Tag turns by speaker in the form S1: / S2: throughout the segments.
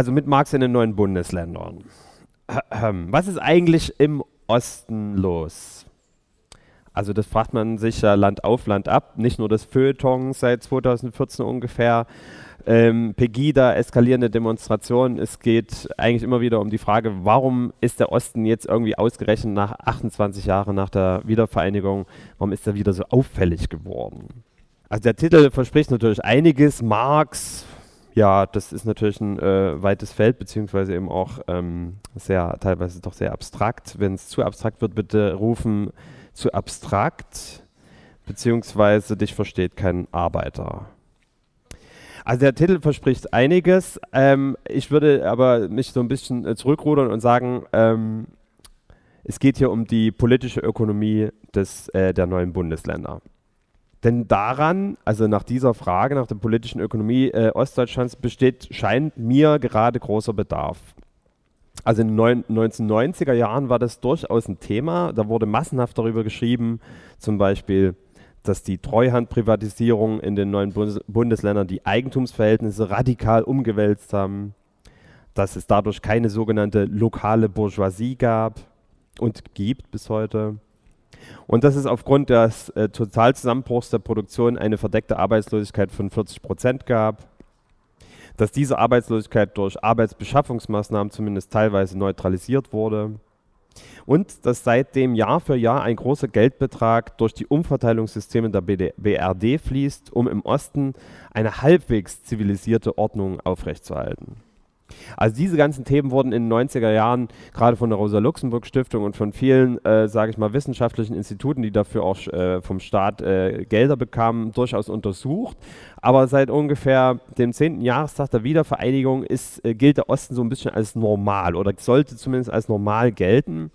S1: also mit Marx in den neuen Bundesländern. Was ist eigentlich im Osten los? Also das fragt man sich ja Land auf, Land ab. Nicht nur das Feuilleton seit 2014 ungefähr. Pegida, eskalierende Demonstrationen. Es geht eigentlich immer wieder um die Frage, warum ist der Osten jetzt irgendwie ausgerechnet nach 28 Jahren nach der Wiedervereinigung, warum ist er wieder so auffällig geworden? Also der Titel verspricht natürlich einiges. Marx, ja, das ist natürlich ein weites Feld, beziehungsweise eben auch teilweise doch sehr abstrakt. Wenn es zu abstrakt wird, bitte rufen zu abstrakt, beziehungsweise dich versteht kein Arbeiter. Also der Titel verspricht einiges. Ich würde aber mich so ein bisschen zurückrudern und sagen, es geht hier um die politische Ökonomie der neuen Bundesländer. Denn daran, also nach dieser Frage, nach der politischen Ökonomie Ostdeutschlands, scheint mir gerade großer Bedarf. Also in den 1990er Jahren war das durchaus ein Thema. Da wurde massenhaft darüber geschrieben, zum Beispiel, dass die Treuhandprivatisierung in den neuen Bundesländern die Eigentumsverhältnisse radikal umgewälzt haben, dass es dadurch keine sogenannte lokale Bourgeoisie gab und gibt bis heute. Und dass es aufgrund des Totalzusammenbruchs der Produktion eine verdeckte Arbeitslosigkeit von 40% gab. Dass diese Arbeitslosigkeit durch Arbeitsbeschaffungsmaßnahmen zumindest teilweise neutralisiert wurde und dass seitdem Jahr für Jahr ein großer Geldbetrag durch die Umverteilungssysteme der BRD fließt, um im Osten eine halbwegs zivilisierte Ordnung aufrechtzuerhalten. Also diese ganzen Themen wurden in den 90er Jahren gerade von der Rosa-Luxemburg-Stiftung und von vielen, sage ich mal, wissenschaftlichen Instituten, die dafür auch vom Staat Gelder bekamen, durchaus untersucht. Aber seit ungefähr dem 10. Jahrestag der Wiedervereinigung gilt der Osten so ein bisschen als normal oder sollte zumindest als normal gelten.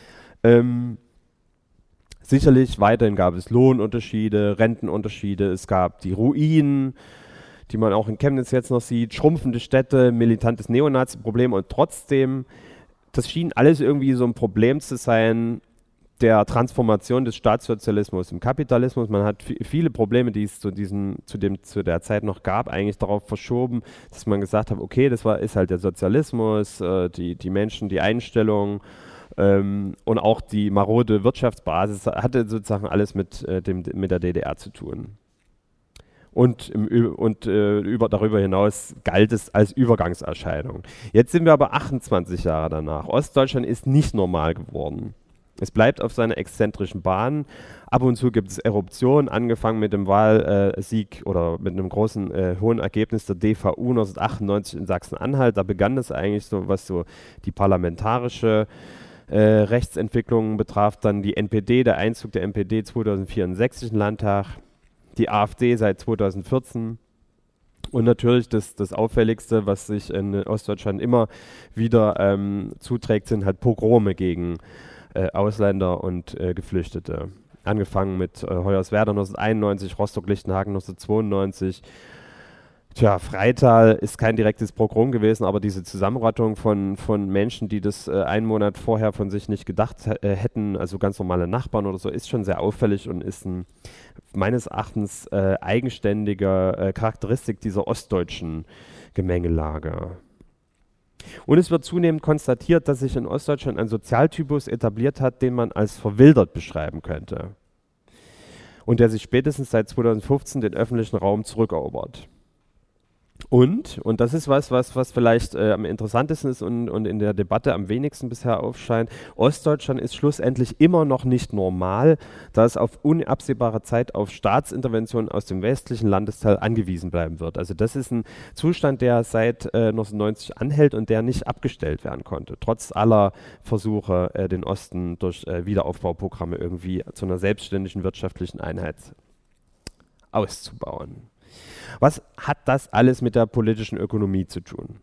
S1: Sicherlich weiterhin gab es Lohnunterschiede, Rentenunterschiede, es gab die Ruinen, die man auch in Chemnitz jetzt noch sieht, schrumpfende Städte, militantes Neonazi-Problem und trotzdem, das schien alles irgendwie so ein Problem zu sein der Transformation des Staatssozialismus im Kapitalismus. Man hat viele Probleme, die es zu der Zeit noch gab, eigentlich darauf verschoben, dass man gesagt hat, okay, ist halt der Sozialismus, die Menschen, die Einstellung und auch die marode Wirtschaftsbasis hatte sozusagen alles mit der DDR zu tun. Und darüber hinaus galt es als Übergangserscheinung. Jetzt sind wir aber 28 Jahre danach. Ostdeutschland ist nicht normal geworden. Es bleibt auf seiner exzentrischen Bahn. Ab und zu gibt es Eruptionen, angefangen mit dem Wahlsieg oder mit einem großen, hohen Ergebnis der DVU 1998 in Sachsen-Anhalt. Da begann das eigentlich so, was so die parlamentarische Rechtsentwicklung betraf. Dann die NPD, der Einzug der NPD 2004 in den Sächsischen Landtag. Die AfD seit 2014 und natürlich das Auffälligste, was sich in Ostdeutschland immer wieder zuträgt, sind halt Pogrome gegen Ausländer und Geflüchtete. Angefangen mit Hoyerswerda 1991, Rostock-Lichtenhagen 1992. Tja, Freital ist kein direktes Pogrom gewesen, aber diese Zusammenrottung von Menschen, die das einen Monat vorher von sich nicht gedacht hätten, also ganz normale Nachbarn oder so, ist schon sehr auffällig und ist ein meines Erachtens eigenständiger Charakteristik dieser ostdeutschen Gemengelage. Und es wird zunehmend konstatiert, dass sich in Ostdeutschland ein Sozialtypus etabliert hat, den man als verwildert beschreiben könnte. Und der sich spätestens seit 2015 den öffentlichen Raum zurückerobert. Und das ist was vielleicht am interessantesten ist und in der Debatte am wenigsten bisher aufscheint, Ostdeutschland ist schlussendlich immer noch nicht normal, da es auf unabsehbare Zeit auf Staatsinterventionen aus dem westlichen Landesteil angewiesen bleiben wird. Also das ist ein Zustand, der seit 1990 anhält und der nicht abgestellt werden konnte, trotz aller Versuche, den Osten durch Wiederaufbauprogramme irgendwie zu einer selbstständigen wirtschaftlichen Einheit auszubauen. Was hat das alles mit der politischen Ökonomie zu tun?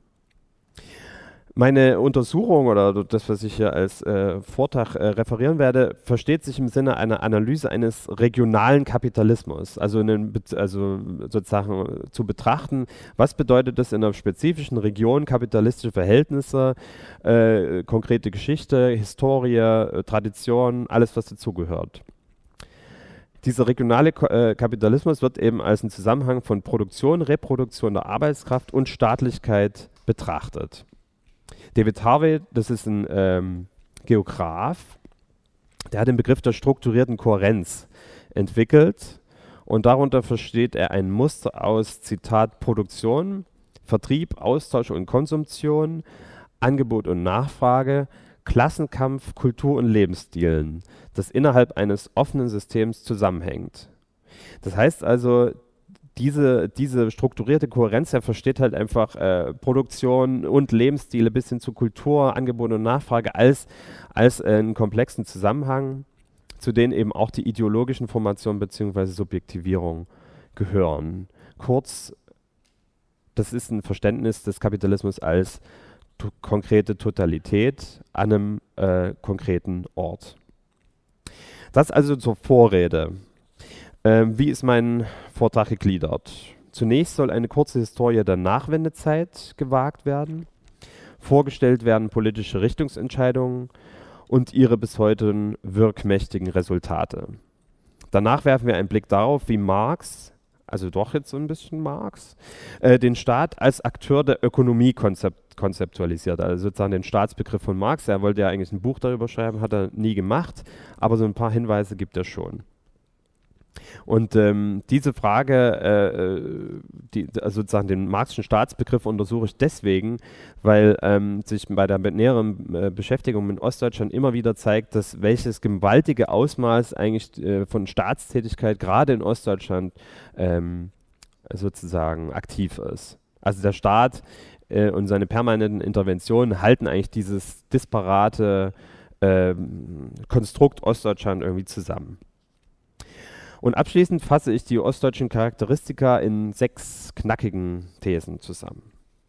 S1: Meine Untersuchung oder das, was ich hier als Vortrag referieren werde, versteht sich im Sinne einer Analyse eines regionalen Kapitalismus, also sozusagen zu betrachten, was bedeutet es in einer spezifischen Region, kapitalistische Verhältnisse, konkrete Geschichte, Historie, Tradition, alles, was dazugehört. Dieser regionale Kapitalismus wird eben als ein Zusammenhang von Produktion, Reproduktion der Arbeitskraft und Staatlichkeit betrachtet. David Harvey, das ist ein Geograf, der hat den Begriff der strukturierten Kohärenz entwickelt und darunter versteht er ein Muster aus, Zitat, Produktion, Vertrieb, Austausch und Konsumption, Angebot und Nachfrage, Klassenkampf, Kultur und Lebensstilen, das innerhalb eines offenen Systems zusammenhängt. Das heißt also, diese strukturierte Kohärenz, er versteht halt einfach Produktion und Lebensstile bis hin zu Kultur, Angebot und Nachfrage als einen komplexen Zusammenhang, zu denen eben auch die ideologischen Formationen bzw. Subjektivierung gehören. Kurz, das ist ein Verständnis des Kapitalismus als konkrete Totalität an einem konkreten Ort. Das also zur Vorrede. Wie ist mein Vortrag gegliedert? Zunächst soll eine kurze Historie der Nachwendezeit gewagt werden, vorgestellt werden politische Richtungsentscheidungen und ihre bis heute wirkmächtigen Resultate. Danach werfen wir einen Blick darauf, wie Marx, also doch jetzt so ein bisschen Marx, den Staat als Akteur der Ökonomie konzeptualisiert, also sozusagen den Staatsbegriff von Marx. Er wollte ja eigentlich ein Buch darüber schreiben, hat er nie gemacht, aber so ein paar Hinweise gibt er schon. Und diese Frage, also sozusagen den Marxischen Staatsbegriff untersuche ich deswegen, weil sich bei der näheren Beschäftigung mit Ostdeutschland immer wieder zeigt, dass welches gewaltige Ausmaß eigentlich von Staatstätigkeit gerade in Ostdeutschland sozusagen aktiv ist. Also der Staat und seine permanenten Interventionen halten eigentlich dieses disparate Konstrukt Ostdeutschland irgendwie zusammen. Und abschließend fasse ich die ostdeutschen Charakteristika in 6 knackigen Thesen zusammen.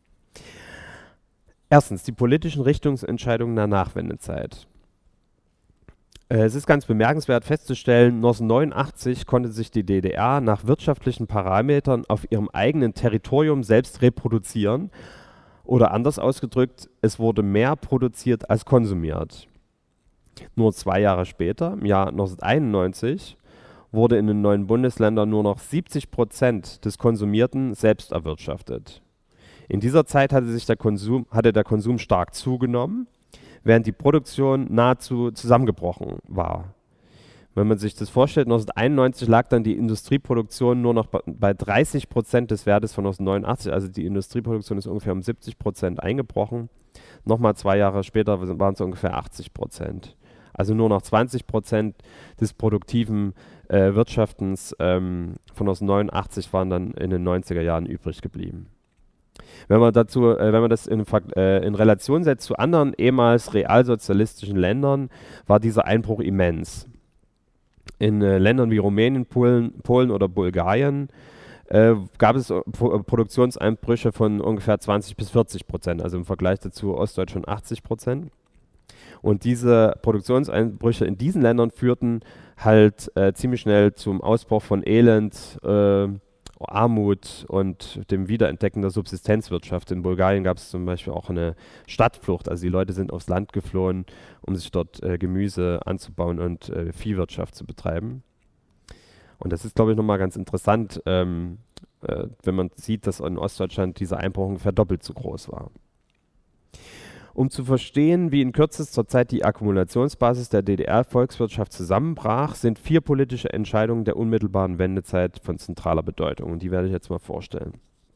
S1: Erstens, die politischen Richtungsentscheidungen der Nachwendezeit. Es ist ganz bemerkenswert festzustellen, 1989 konnte sich die DDR nach wirtschaftlichen Parametern auf ihrem eigenen Territorium selbst reproduzieren. Oder anders ausgedrückt, es wurde mehr produziert als konsumiert. Nur 2 Jahre später, im Jahr 1991, wurde in den neuen Bundesländern nur noch 70% des Konsumierten selbst erwirtschaftet. In dieser Zeit hatte der Konsum stark zugenommen, während die Produktion nahezu zusammengebrochen war. Wenn man sich das vorstellt, 1991 lag dann die Industrieproduktion nur noch bei 30% des Wertes von 1989, also die Industrieproduktion ist ungefähr um 70% eingebrochen. Nochmal 2 Jahre später waren es ungefähr 80%. Also nur noch 20% des produktiven Wirtschaftens von 1989 waren dann in den 90er Jahren übrig geblieben. Wenn man das in Relation setzt zu anderen ehemals realsozialistischen Ländern, war dieser Einbruch immens. In Ländern wie Rumänien, Polen oder Bulgarien gab es Produktionseinbrüche von ungefähr 20-40%, also im Vergleich dazu Ostdeutschland 80%. Und diese Produktionseinbrüche in diesen Ländern führten halt ziemlich schnell zum Ausbruch von Elend, Armut und dem Wiederentdecken der Subsistenzwirtschaft. In Bulgarien gab es zum Beispiel auch eine Stadtflucht. Also die Leute sind aufs Land geflohen, um sich dort Gemüse anzubauen und Viehwirtschaft zu betreiben. Und das ist, glaube ich, nochmal ganz interessant, wenn man sieht, dass in Ostdeutschland dieser Einbruch ungefähr doppelt so groß war. Um zu verstehen, wie in kürzester Zeit die Akkumulationsbasis der DDR-Volkswirtschaft zusammenbrach, sind 4 politische Entscheidungen der unmittelbaren Wendezeit von zentraler Bedeutung. Und die werde ich jetzt mal vorstellen.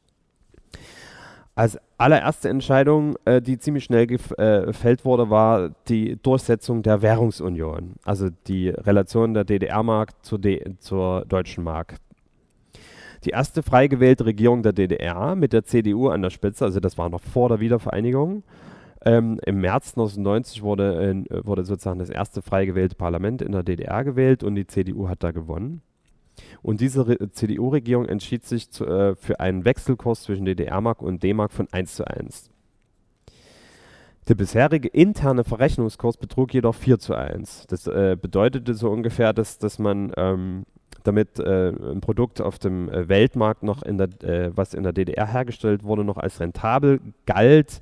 S1: Als allererste Entscheidung, die ziemlich schnell gefällt wurde, war die Durchsetzung der Währungsunion, also die Relation der DDR-Mark zur deutschen Mark. Die erste frei gewählte Regierung der DDR mit der CDU an der Spitze, also das war noch vor der Wiedervereinigung. Im März 1990 wurde sozusagen das erste frei gewählte Parlament in der DDR gewählt und die CDU hat da gewonnen. Und diese CDU-Regierung entschied sich für einen Wechselkurs zwischen DDR-Mark und D-Mark von 1:1. Der bisherige interne Verrechnungskurs betrug jedoch 4:1. Das bedeutete so ungefähr, dass man damit ein Produkt auf dem Weltmarkt noch was in der DDR hergestellt wurde, noch als rentabel galt,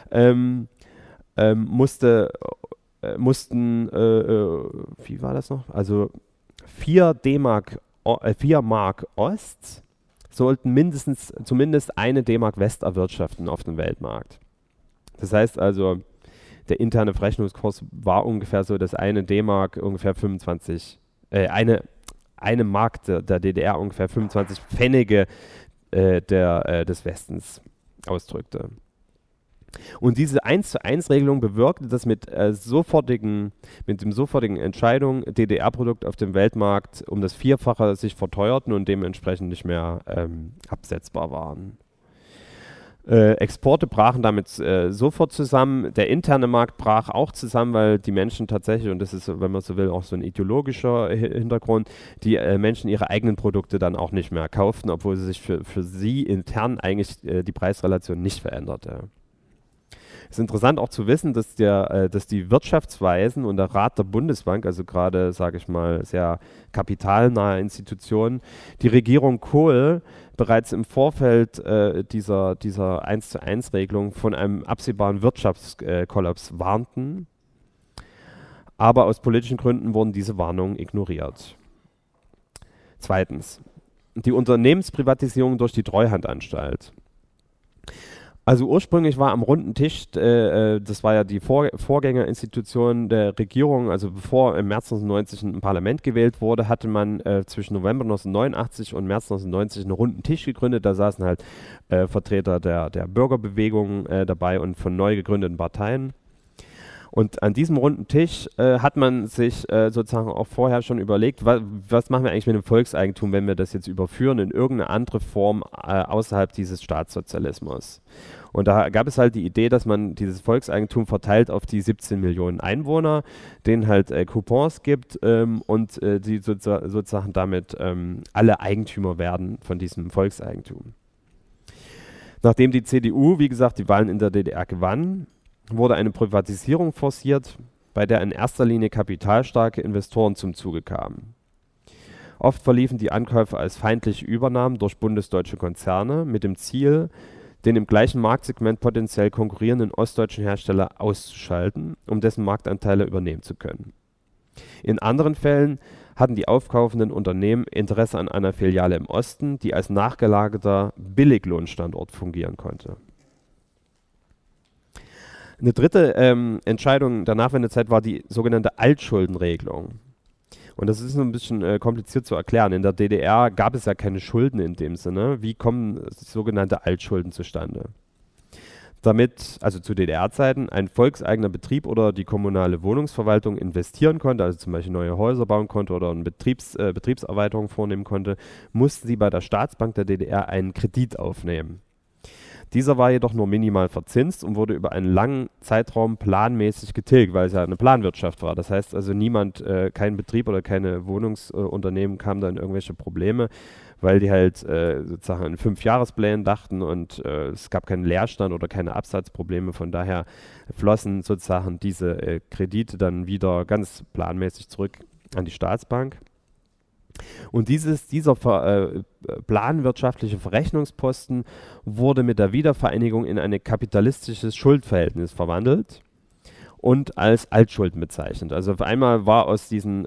S1: mussten, wie war das noch? Also 4 Mark Ost sollten zumindest eine D-Mark West erwirtschaften auf dem Weltmarkt. Das heißt also, der interne Verrechnungskurs war ungefähr so, dass eine D-Mark ungefähr 25, eine Mark der DDR ungefähr 25 Pfennige des Westens ausdrückte. Und diese 1:1-Regelung bewirkte, dass mit dem sofortigen Entscheidung DDR-Produkte auf dem Weltmarkt um das Vierfache sich verteuerten und dementsprechend nicht mehr absetzbar waren. Exporte brachen damit sofort zusammen. Der interne Markt brach auch zusammen, weil die Menschen tatsächlich, und das ist, wenn man so will, auch so ein ideologischer Hintergrund, die Menschen ihre eigenen Produkte dann auch nicht mehr kauften, obwohl sie sich für sie intern eigentlich die Preisrelation nicht veränderte. Es ist interessant auch zu wissen, dass die Wirtschaftsweisen und der Rat der Bundesbank, also gerade, sage ich mal, sehr kapitalnahe Institutionen, die Regierung Kohl bereits im Vorfeld dieser 1:1-Regelung von einem absehbaren Wirtschaftskollaps warnten. Aber aus politischen Gründen wurden diese Warnungen ignoriert. Zweitens, die Unternehmensprivatisierung durch die Treuhandanstalt. Also ursprünglich war am runden Tisch, das war ja die Vorgängerinstitution der Regierung, also bevor im März 1990 ein Parlament gewählt wurde, hatte man zwischen November 1989 und März 1990 einen runden Tisch gegründet. Da saßen halt Vertreter der Bürgerbewegung dabei und von neu gegründeten Parteien. Und an diesem runden Tisch hat man sich sozusagen auch vorher schon überlegt, was machen wir eigentlich mit dem Volkseigentum, wenn wir das jetzt überführen in irgendeine andere Form außerhalb dieses Staatssozialismus. Und da gab es halt die Idee, dass man dieses Volkseigentum verteilt auf die 17 Millionen Einwohner, denen halt Coupons gibt und die sozusagen damit alle Eigentümer werden von diesem Volkseigentum. Nachdem die CDU, wie gesagt, die Wahlen in der DDR gewann, wurde eine Privatisierung forciert, bei der in erster Linie kapitalstarke Investoren zum Zuge kamen. Oft verliefen die Ankäufe als feindliche Übernahmen durch bundesdeutsche Konzerne mit dem Ziel, den im gleichen Marktsegment potenziell konkurrierenden ostdeutschen Hersteller auszuschalten, um dessen Marktanteile übernehmen zu können. In anderen Fällen hatten die aufkaufenden Unternehmen Interesse an einer Filiale im Osten, die als nachgelagerter Billiglohnstandort fungieren konnte. Eine dritte Entscheidung der Nachwendezeit war die sogenannte Altschuldenregelung. Und das ist ein bisschen kompliziert zu erklären. In der DDR gab es ja keine Schulden in dem Sinne. Wie kommen sogenannte Altschulden zustande? Damit, also zu DDR-Zeiten, ein volkseigener Betrieb oder die kommunale Wohnungsverwaltung investieren konnte, also zum Beispiel neue Häuser bauen konnte oder eine Betriebserweiterung vornehmen konnte, mussten sie bei der Staatsbank der DDR einen Kredit aufnehmen. Dieser war jedoch nur minimal verzinst und wurde über einen langen Zeitraum planmäßig getilgt, weil es ja eine Planwirtschaft war. Das heißt also kein Betrieb oder keine Wohnungsunternehmen kamen da in irgendwelche Probleme, weil die halt sozusagen in 5-Jahresplänen dachten und es gab keinen Leerstand oder keine Absatzprobleme. Von daher flossen sozusagen diese Kredite dann wieder ganz planmäßig zurück an die Staatsbank. Und dieser planwirtschaftliche Verrechnungsposten wurde mit der Wiedervereinigung in ein kapitalistisches Schuldverhältnis verwandelt und als Altschulden bezeichnet. Also auf einmal war aus diesen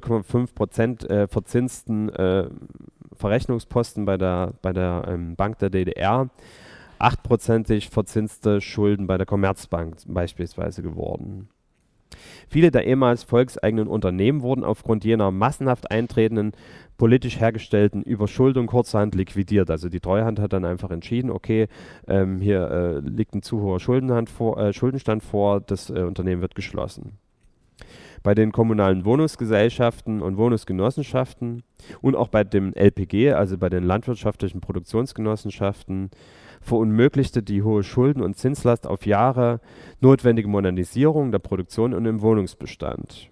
S1: 0,5% verzinsten Verrechnungsposten bei der Bank der DDR 8%ig verzinste Schulden bei der Commerzbank beispielsweise geworden. Viele der ehemals volkseigenen Unternehmen wurden aufgrund jener massenhaft eintretenden, politisch hergestellten Überschuldung kurzerhand liquidiert. Also die Treuhand hat dann einfach entschieden, okay, hier liegt ein zu hoher Schuldenstand vor, das Unternehmen wird geschlossen. Bei den kommunalen Wohnungsgesellschaften und Wohnungsgenossenschaften und auch bei dem LPG, also bei den landwirtschaftlichen Produktionsgenossenschaften, verunmöglichte die hohe Schulden- und Zinslast auf Jahre notwendige Modernisierung der Produktion und im Wohnungsbestand.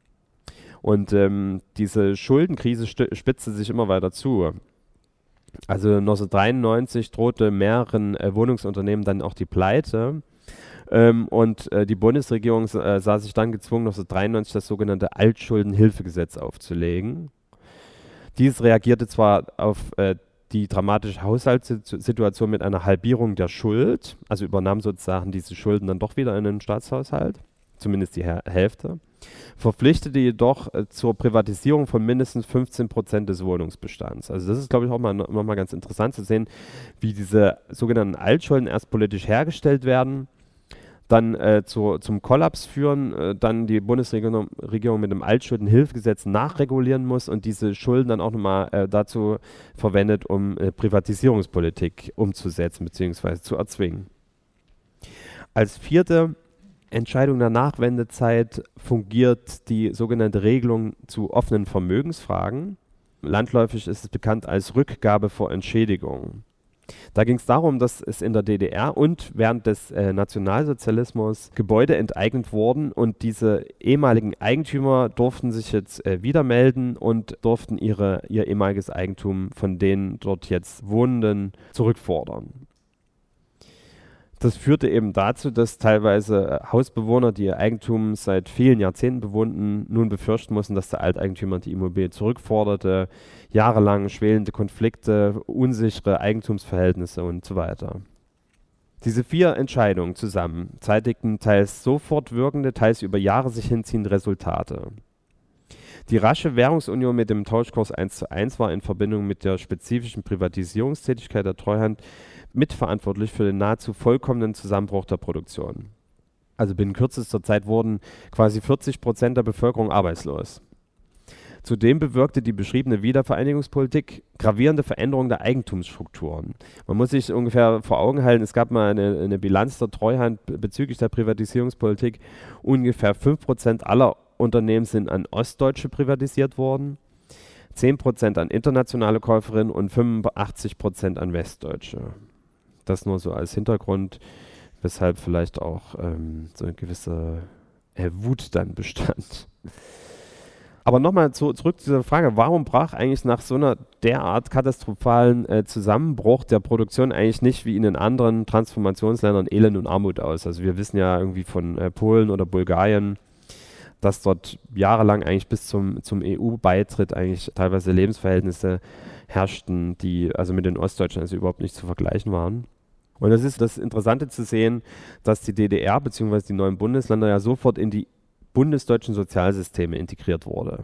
S1: Und diese Schuldenkrise spitzte sich immer weiter zu. Also 1993 drohte mehreren Wohnungsunternehmen dann auch die Pleite. Und die Bundesregierung sah sich dann gezwungen, 1993 das sogenannte Altschuldenhilfegesetz aufzulegen. Dies reagierte zwar auf die dramatische Haushaltssituation mit einer Halbierung der Schuld, also übernahm sozusagen diese Schulden dann doch wieder in den Staatshaushalt, zumindest die Hälfte. verpflichtete jedoch zur Privatisierung von mindestens 15% des Wohnungsbestands. Also das ist, glaube ich, auch nochmal ganz interessant zu sehen, wie diese sogenannten Altschulden erst politisch hergestellt werden, dann zum Kollaps führen, dann die Bundesregierung mit dem Altschuldenhilfegesetz nachregulieren muss und diese Schulden dann auch nochmal dazu verwendet, um Privatisierungspolitik umzusetzen bzw. zu erzwingen. Als vierte Entscheidung der Nachwendezeit fungiert die sogenannte Regelung zu offenen Vermögensfragen. Landläufig ist es bekannt als Rückgabe vor Entschädigung. Da ging es darum, dass es in der DDR und während des Nationalsozialismus Gebäude enteignet wurden und diese ehemaligen Eigentümer durften sich jetzt wieder melden und durften ihr ehemaliges Eigentum von den dort jetzt Wohnenden zurückfordern. Das führte eben dazu, dass teilweise Hausbewohner, die ihr Eigentum seit vielen Jahrzehnten bewohnten, nun befürchten mussten, dass der Alteigentümer die Immobilie zurückforderte, jahrelang schwelende Konflikte, unsichere Eigentumsverhältnisse und so weiter. Diese 4 Entscheidungen zusammen zeitigten teils sofort wirkende, teils über Jahre sich hinziehende Resultate. Die rasche Währungsunion mit dem Tauschkurs 1:1 war in Verbindung mit der spezifischen Privatisierungstätigkeit der Treuhand mitverantwortlich für den nahezu vollkommenen Zusammenbruch der Produktion. Also binnen kürzester Zeit wurden quasi 40% der Bevölkerung arbeitslos. Zudem bewirkte die beschriebene Wiedervereinigungspolitik gravierende Veränderungen der Eigentumsstrukturen. Man muss sich ungefähr vor Augen halten, es gab mal eine Bilanz der Treuhand bezüglich der Privatisierungspolitik. Ungefähr 5% aller Unternehmen sind an Ostdeutsche privatisiert worden, 10% an internationale Käuferinnen und 85% an Westdeutsche. Das nur so als Hintergrund, weshalb vielleicht auch so eine gewisse Wut dann bestand. Aber nochmal zurück zu dieser Frage, warum brach eigentlich nach so einer derart katastrophalen Zusammenbruch der Produktion eigentlich nicht wie in den anderen Transformationsländern Elend und Armut aus? Also wir wissen ja irgendwie von Polen oder Bulgarien, dass dort jahrelang eigentlich bis zum EU-Beitritt eigentlich teilweise Lebensverhältnisse herrschten, die also mit den Ostdeutschen also überhaupt nicht zu vergleichen waren. Und das ist das Interessante zu sehen, dass die DDR bzw. die neuen Bundesländer ja sofort in die bundesdeutschen Sozialsysteme integriert wurde.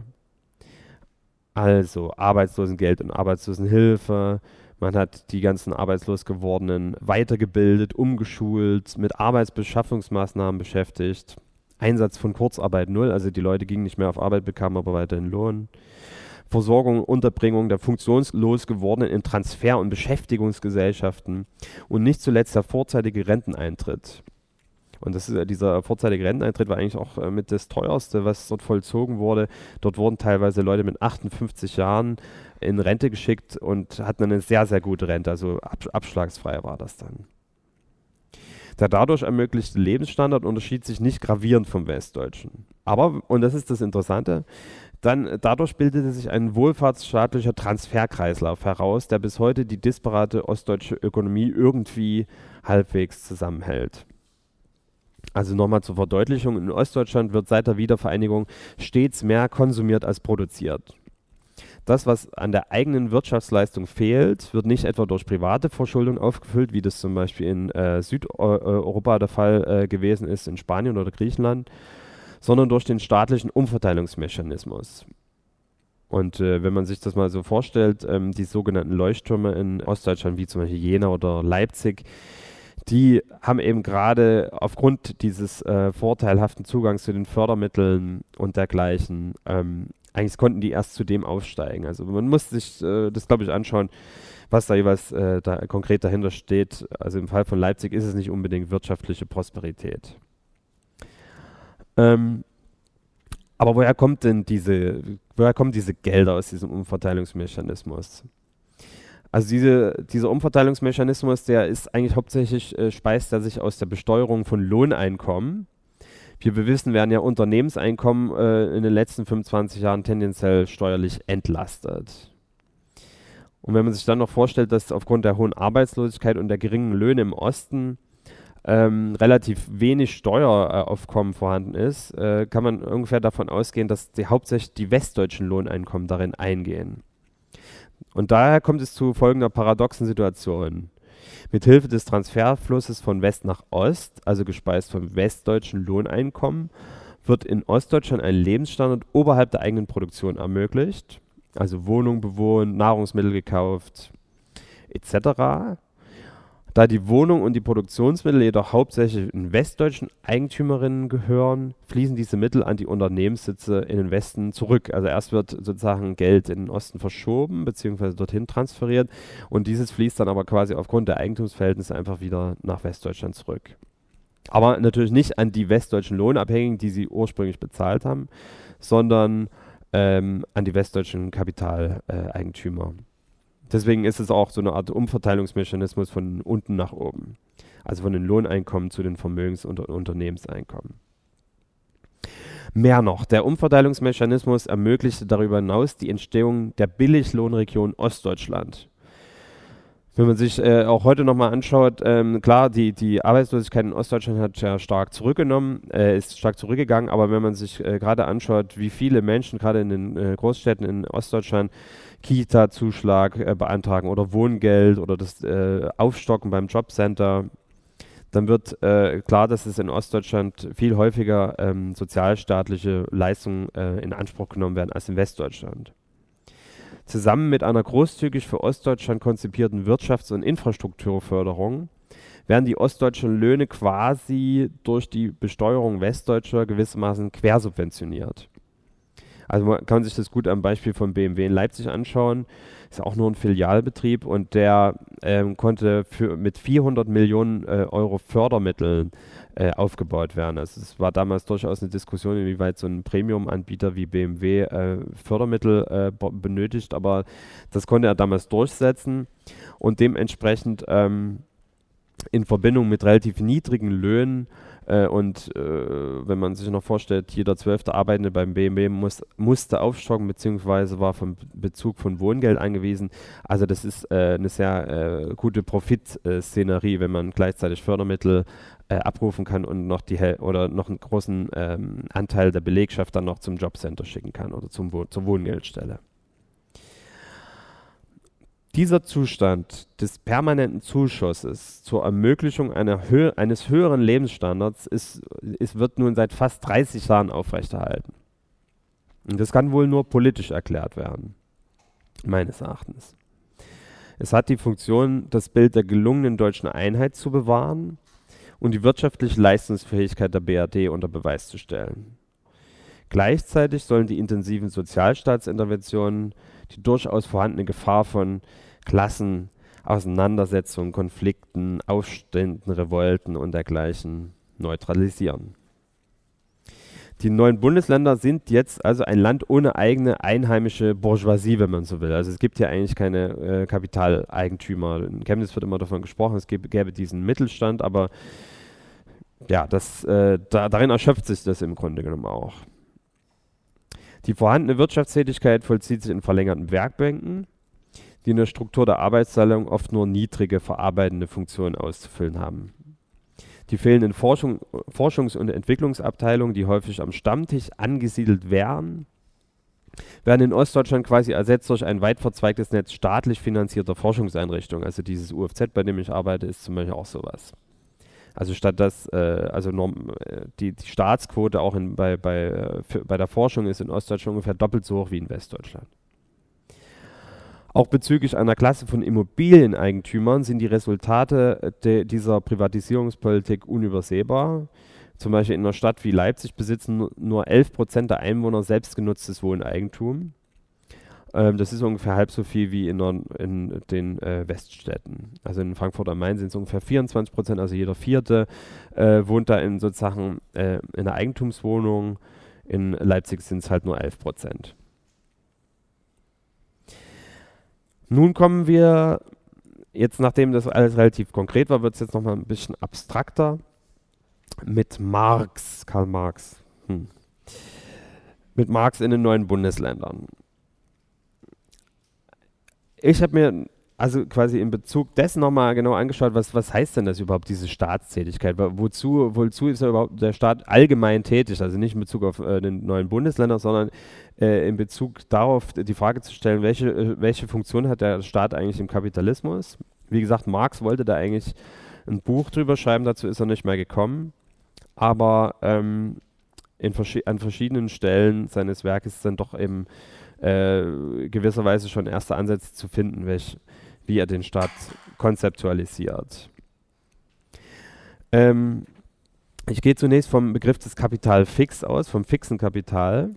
S1: Also Arbeitslosengeld und Arbeitslosenhilfe, man hat die ganzen arbeitslos gewordenen weitergebildet, umgeschult, mit Arbeitsbeschaffungsmaßnahmen beschäftigt, Einsatz von Kurzarbeit 0, also die Leute gingen nicht mehr auf Arbeit, bekamen aber weiterhin Lohn. Versorgung und Unterbringung der funktionslos gewordenen in Transfer- und Beschäftigungsgesellschaften und nicht zuletzt der vorzeitige Renteneintritt. Und dieser vorzeitige Renteneintritt war eigentlich auch mit das teuerste, was dort vollzogen wurde. Dort wurden teilweise Leute mit 58 Jahren in Rente geschickt und hatten eine sehr, sehr gute Rente, also abschlagsfrei war das dann. Der dadurch ermöglichte Lebensstandard unterschied sich nicht gravierend vom Westdeutschen. Aber, und das ist das Interessante, dadurch bildete sich ein wohlfahrtsstaatlicher Transferkreislauf heraus, der bis heute die disparate ostdeutsche Ökonomie irgendwie halbwegs zusammenhält. Also nochmal zur Verdeutlichung, in Ostdeutschland wird seit der Wiedervereinigung stets mehr konsumiert als produziert. Das, was an der eigenen Wirtschaftsleistung fehlt, wird nicht etwa durch private Verschuldung aufgefüllt, wie das zum Beispiel in Südeuropa der Fall gewesen ist, in Spanien oder Griechenland, sondern durch den staatlichen Umverteilungsmechanismus. Und wenn man sich das mal so vorstellt, die sogenannten Leuchttürme in Ostdeutschland, wie zum Beispiel Jena oder Leipzig, die haben eben gerade aufgrund dieses vorteilhaften Zugangs zu den Fördermitteln und dergleichen, eigentlich konnten die erst zu dem aufsteigen. Also man muss sich das, glaube ich, anschauen, was da jeweils da konkret dahinter steht. Also im Fall von Leipzig ist es nicht unbedingt wirtschaftliche Prosperität. Aber woher kommen diese Gelder aus diesem Umverteilungsmechanismus? Also dieser Umverteilungsmechanismus, der ist eigentlich hauptsächlich, speist er sich aus der Besteuerung von Lohneinkommen. Wie wir wissen, werden ja Unternehmenseinkommen in den letzten 25 Jahren tendenziell steuerlich entlastet. Und wenn man sich dann noch vorstellt, dass aufgrund der hohen Arbeitslosigkeit und der geringen Löhne im Osten relativ wenig Steueraufkommen vorhanden ist, kann man ungefähr davon ausgehen, dass hauptsächlich die westdeutschen Lohneinkommen darin eingehen. Und daher kommt es zu folgender paradoxen Situation. Mithilfe des Transferflusses von West nach Ost, also gespeist vom westdeutschen Lohneinkommen, wird in Ostdeutschland ein Lebensstandard oberhalb der eigenen Produktion ermöglicht, also Wohnung bewohnt, Nahrungsmittel gekauft etc. Da die Wohnung und die Produktionsmittel jedoch hauptsächlich in westdeutschen Eigentümerinnen gehören, fließen diese Mittel an die Unternehmenssitze in den Westen zurück. Also erst wird sozusagen Geld in den Osten verschoben bzw. dorthin transferiert und dieses fließt dann aber quasi aufgrund der Eigentumsverhältnisse einfach wieder nach Westdeutschland zurück. Aber natürlich nicht an die westdeutschen Lohnabhängigen, die sie ursprünglich bezahlt haben, sondern an die westdeutschen Kapitaleigentümer. Deswegen ist es auch so eine Art Umverteilungsmechanismus von unten nach oben. Also von den Lohneinkommen zu den Vermögens- und Unternehmenseinkommen. Mehr noch, der Umverteilungsmechanismus ermöglichte darüber hinaus die Entstehung der Billiglohnregion Ostdeutschland. Wenn man sich auch heute nochmal anschaut, klar, die Arbeitslosigkeit in Ostdeutschland hat ja stark zurückgenommen, ist stark zurückgegangen, aber wenn man sich gerade anschaut, wie viele Menschen gerade in den Großstädten in Ostdeutschland Kita-Zuschlag beantragen oder Wohngeld oder das Aufstocken beim Jobcenter, dann wird klar, dass es in Ostdeutschland viel häufiger sozialstaatliche Leistungen in Anspruch genommen werden als in Westdeutschland. Zusammen mit einer großzügig für Ostdeutschland konzipierten Wirtschafts- und Infrastrukturförderung werden die ostdeutschen Löhne quasi durch die Besteuerung Westdeutscher gewissermaßen quersubventioniert. Also man kann sich das gut am Beispiel von BMW in Leipzig anschauen. Ist auch nur ein Filialbetrieb und der konnte mit 400 Millionen Euro Fördermitteln aufgebaut werden. Also es war damals durchaus eine Diskussion, inwieweit so ein Premium-Anbieter wie BMW Fördermittel benötigt, aber das konnte er damals durchsetzen und dementsprechend in Verbindung mit relativ niedrigen Löhnen wenn man sich noch vorstellt, jeder 12. Arbeitende beim BMW musste aufstocken bzw. war vom Bezug von Wohngeld angewiesen. Also das ist eine sehr gute Profitszenerie, wenn man gleichzeitig Fördermittel abrufen kann und noch oder noch einen großen Anteil der Belegschaft dann noch zum Jobcenter schicken kann oder zur Wohngeldstelle. Dieser Zustand des permanenten Zuschusses zur Ermöglichung eines höheren Lebensstandards wird nun seit fast 30 Jahren aufrechterhalten. Und das kann wohl nur politisch erklärt werden, meines Erachtens. Es hat die Funktion, das Bild der gelungenen deutschen Einheit zu bewahren und die wirtschaftliche Leistungsfähigkeit der BRD unter Beweis zu stellen. Gleichzeitig sollen die intensiven Sozialstaatsinterventionen die durchaus vorhandene Gefahr von Klassen, Auseinandersetzungen, Konflikten, Aufständen, Revolten und dergleichen neutralisieren. Die neuen Bundesländer sind jetzt also ein Land ohne eigene einheimische Bourgeoisie, wenn man so will. Also es gibt ja eigentlich keine Kapitaleigentümer. In Chemnitz wird immer davon gesprochen, es gäbe diesen Mittelstand, aber ja, darin erschöpft sich das im Grunde genommen auch. Die vorhandene Wirtschaftstätigkeit vollzieht sich in verlängerten Werkbänken, die in der Struktur der Arbeitsteilung oft nur niedrige verarbeitende Funktionen auszufüllen haben. Die fehlenden Forschungs- und Entwicklungsabteilungen, die häufig am Stammtisch angesiedelt werden in Ostdeutschland quasi ersetzt durch ein weit verzweigtes Netz staatlich finanzierter Forschungseinrichtungen. Also dieses UFZ, bei dem ich arbeite, ist zum Beispiel auch sowas. Also statt dass die Staatsquote auch bei der Forschung ist in Ostdeutschland ungefähr doppelt so hoch wie in Westdeutschland. Auch bezüglich einer Klasse von Immobilieneigentümern sind die Resultate dieser Privatisierungspolitik unübersehbar. Zum Beispiel in einer Stadt wie Leipzig besitzen nur 11% der Einwohner selbstgenutztes Wohneigentum. Das ist ungefähr halb so viel wie in den Weststädten. Also in Frankfurt am Main sind es ungefähr 24%, also jeder Vierte wohnt da in sozusagen in einer Eigentumswohnung. In Leipzig sind es halt nur 11%. Nun kommen wir, jetzt nachdem das alles relativ konkret war, wird es jetzt nochmal ein bisschen abstrakter mit Marx, Karl Marx. Mit Marx in den neuen Bundesländern. Ich habe mir also quasi in Bezug dessen nochmal genau angeschaut, was heißt denn das überhaupt, diese Staatstätigkeit? Wozu ist ja überhaupt der Staat allgemein tätig? Also nicht in Bezug auf den neuen Bundesländer, sondern in Bezug darauf die Frage zu stellen, welche Funktion hat der Staat eigentlich im Kapitalismus? Wie gesagt, Marx wollte da eigentlich ein Buch drüber schreiben, dazu ist er nicht mehr gekommen. Aber an verschiedenen Stellen seines Werkes dann doch eben gewisserweise schon erste Ansätze zu finden, wie er den Staat konzeptualisiert. Ich gehe zunächst vom Begriff des Kapital fix aus, vom fixen Kapital,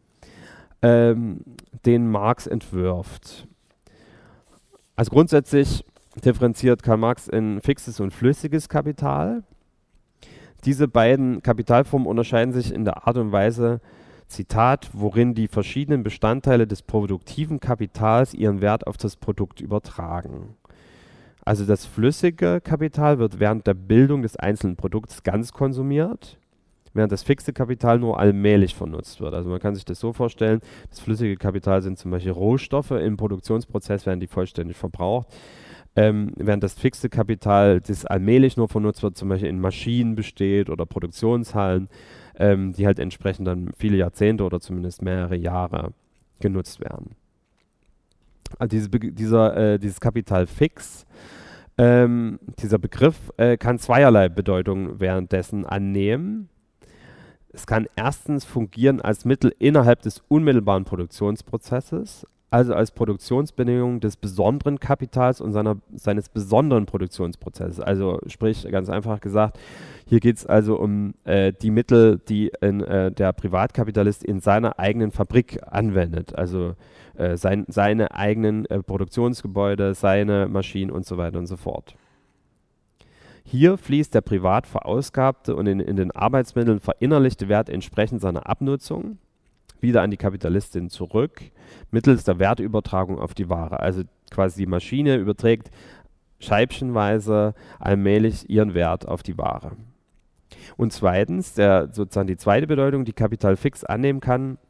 S1: den Marx entwirft. Also grundsätzlich differenziert Karl Marx in fixes und flüssiges Kapital. Diese beiden Kapitalformen unterscheiden sich in der Art und Weise, Zitat, worin die verschiedenen Bestandteile des produktiven Kapitals ihren Wert auf das Produkt übertragen. Also das flüssige Kapital wird während der Bildung des einzelnen Produkts ganz konsumiert, während das fixe Kapital nur allmählich vernutzt wird. Also man kann sich das so vorstellen, das flüssige Kapital sind zum Beispiel Rohstoffe, im Produktionsprozess werden die vollständig verbraucht, während das fixe Kapital, das allmählich nur vernutzt wird, zum Beispiel in Maschinen besteht oder Produktionshallen, die halt entsprechend dann viele Jahrzehnte oder zumindest mehrere Jahre genutzt werden. Also dieses Kapital fix, dieser Begriff kann zweierlei Bedeutung währenddessen annehmen. Es kann erstens fungieren als Mittel innerhalb des unmittelbaren Produktionsprozesses, also als Produktionsbedingung des besonderen Kapitals und seines besonderen Produktionsprozesses. Also sprich, ganz einfach gesagt, hier geht es also um die Mittel, die der Privatkapitalist in seiner eigenen Fabrik anwendet. Also seine eigenen Produktionsgebäude, seine Maschinen und so weiter und so fort. Hier fließt der privat verausgabte und in den Arbeitsmitteln verinnerlichte Wert entsprechend seiner Abnutzung wieder an die Kapitalistin zurück, mittels der Wertübertragung auf die Ware. Also quasi die Maschine überträgt scheibchenweise allmählich ihren Wert auf die Ware. Und zweitens, sozusagen die zweite Bedeutung, die Kapital fix annehmen kann,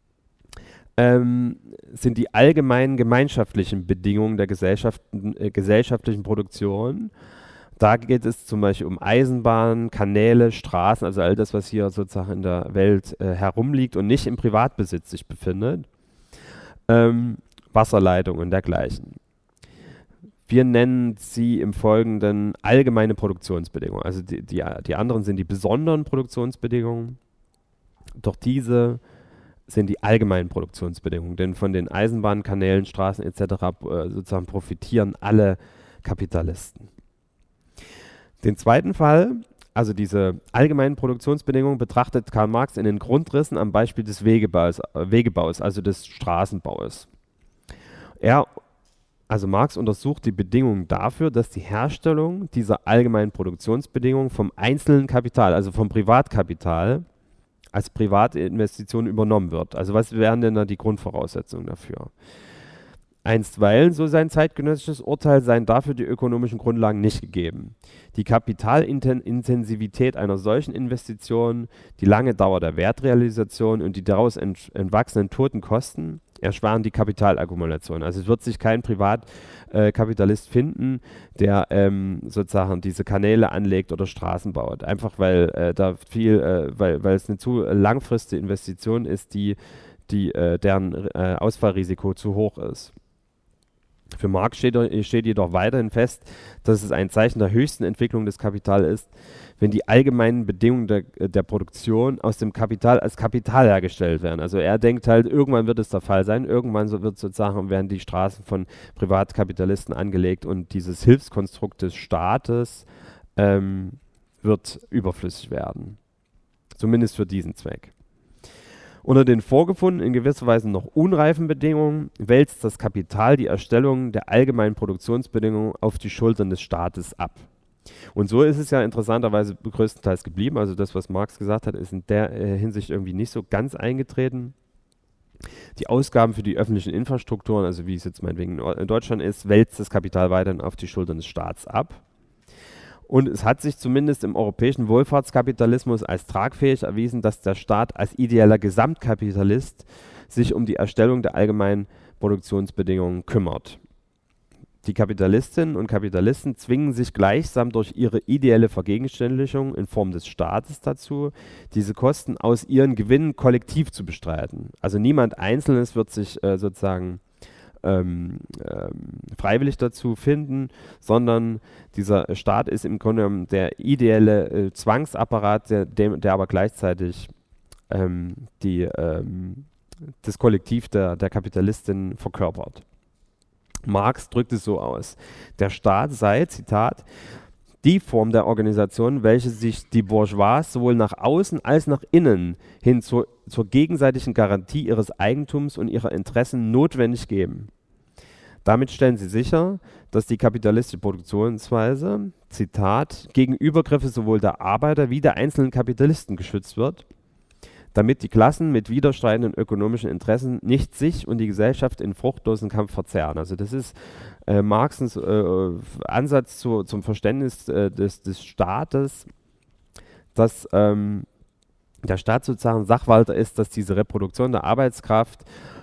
S1: sind die allgemeinen gemeinschaftlichen Bedingungen der gesellschaftlichen Produktion. Da geht es zum Beispiel um Eisenbahnen, Kanäle, Straßen, also all das, was hier sozusagen in der Welt herumliegt und nicht im Privatbesitz sich befindet. Wasserleitungen und dergleichen. Wir nennen sie im Folgenden allgemeine Produktionsbedingungen. Also die anderen sind die besonderen Produktionsbedingungen, doch diese sind die allgemeinen Produktionsbedingungen. Denn von den Eisenbahnen, Kanälen, Straßen etc. Sozusagen profitieren alle Kapitalisten. Den zweiten Fall, also diese allgemeinen Produktionsbedingungen, betrachtet Karl Marx in den Grundrissen am Beispiel des Wegebaus, also des Straßenbaus. Also Marx untersucht die Bedingungen dafür, dass die Herstellung dieser allgemeinen Produktionsbedingungen vom einzelnen Kapital, also vom Privatkapital, als private Investition übernommen wird. Also was wären denn da die Grundvoraussetzungen dafür? Einstweilen, so sein zeitgenössisches Urteil, seien dafür die ökonomischen Grundlagen nicht gegeben. Die Kapitalintensivität einer solchen Investition, die lange Dauer der Wertrealisation und die daraus entwachsenen toten Kosten erschweren die Kapitalakkumulation. Also es wird sich kein Privatkapitalist finden, der sozusagen diese Kanäle anlegt oder Straßen baut. Einfach weil weil es eine zu langfristige Investition ist, deren Ausfallrisiko zu hoch ist. Für Marx steht jedoch weiterhin fest, dass es ein Zeichen der höchsten Entwicklung des Kapitals ist, wenn die allgemeinen Bedingungen der Produktion aus dem Kapital als Kapital hergestellt werden. Also er denkt halt, irgendwann wird es der Fall sein, werden die Straßen von Privatkapitalisten angelegt und dieses Hilfskonstrukt des Staates wird überflüssig werden. Zumindest für diesen Zweck. Unter den vorgefundenen, in gewisser Weise noch unreifen Bedingungen wälzt das Kapital die Erstellung der allgemeinen Produktionsbedingungen auf die Schultern des Staates ab. Und so ist es ja interessanterweise größtenteils geblieben. Also das, was Marx gesagt hat, ist in der Hinsicht irgendwie nicht so ganz eingetreten. Die Ausgaben für die öffentlichen Infrastrukturen, also wie es jetzt meinetwegen in Deutschland ist, wälzt das Kapital weiterhin auf die Schultern des Staats ab. Und es hat sich zumindest im europäischen Wohlfahrtskapitalismus als tragfähig erwiesen, dass der Staat als ideeller Gesamtkapitalist sich um die Erstellung der allgemeinen Produktionsbedingungen kümmert. Die Kapitalistinnen und Kapitalisten zwingen sich gleichsam durch ihre ideelle Vergegenständlichung in Form des Staates dazu, diese Kosten aus ihren Gewinnen kollektiv zu bestreiten. Also niemand Einzelnes wird sich sozusagen freiwillig dazu finden, sondern dieser Staat ist im Grunde genommen der ideelle Zwangsapparat, der aber gleichzeitig das Kollektiv der Kapitalistin verkörpert. Marx drückt es so aus: Der Staat sei, Zitat, die Form der Organisation, welche sich die Bourgeois sowohl nach außen als nach innen hin zur gegenseitigen Garantie ihres Eigentums und ihrer Interessen notwendig geben. Damit stellen sie sicher, dass die kapitalistische Produktionsweise, Zitat, gegen Übergriffe sowohl der Arbeiter wie der einzelnen Kapitalisten geschützt wird, damit die Klassen mit widerstreitenden ökonomischen Interessen nicht sich und die Gesellschaft in fruchtlosen Kampf verzerren. Also das ist Marxens Ansatz zum Verständnis des Staates, dass der Staat sozusagen Sachwalter ist, dass diese Reproduktion der Arbeitskraft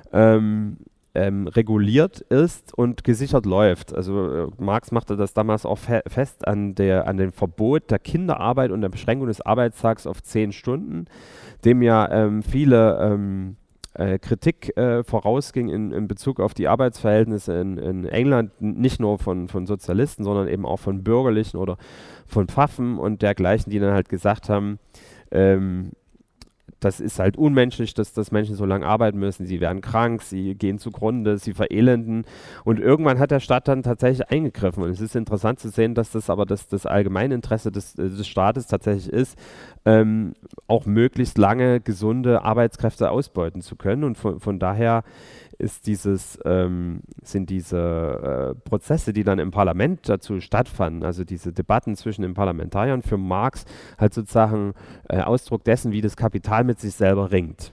S1: reguliert ist und gesichert läuft. Also Marx machte das damals auch fest an dem Verbot der Kinderarbeit und der Beschränkung des Arbeitstags auf 10 Stunden, dem ja viele Kritik vorausging in Bezug auf die Arbeitsverhältnisse in England, nicht nur von Sozialisten, sondern eben auch von Bürgerlichen oder von Pfaffen und dergleichen, die dann halt gesagt haben, das ist halt unmenschlich, dass Menschen so lange arbeiten müssen. Sie werden krank, sie gehen zugrunde, sie verelenden. Und irgendwann hat der Staat dann tatsächlich eingegriffen. Und es ist interessant zu sehen, dass das aber das Allgemeininteresse des Staates tatsächlich ist, auch möglichst lange gesunde Arbeitskräfte ausbeuten zu können. Und von daher ist sind diese Prozesse, die dann im Parlament dazu stattfanden, also diese Debatten zwischen den Parlamentariern, für Marx halt sozusagen Ausdruck dessen, wie das Kapital mit sich selber ringt.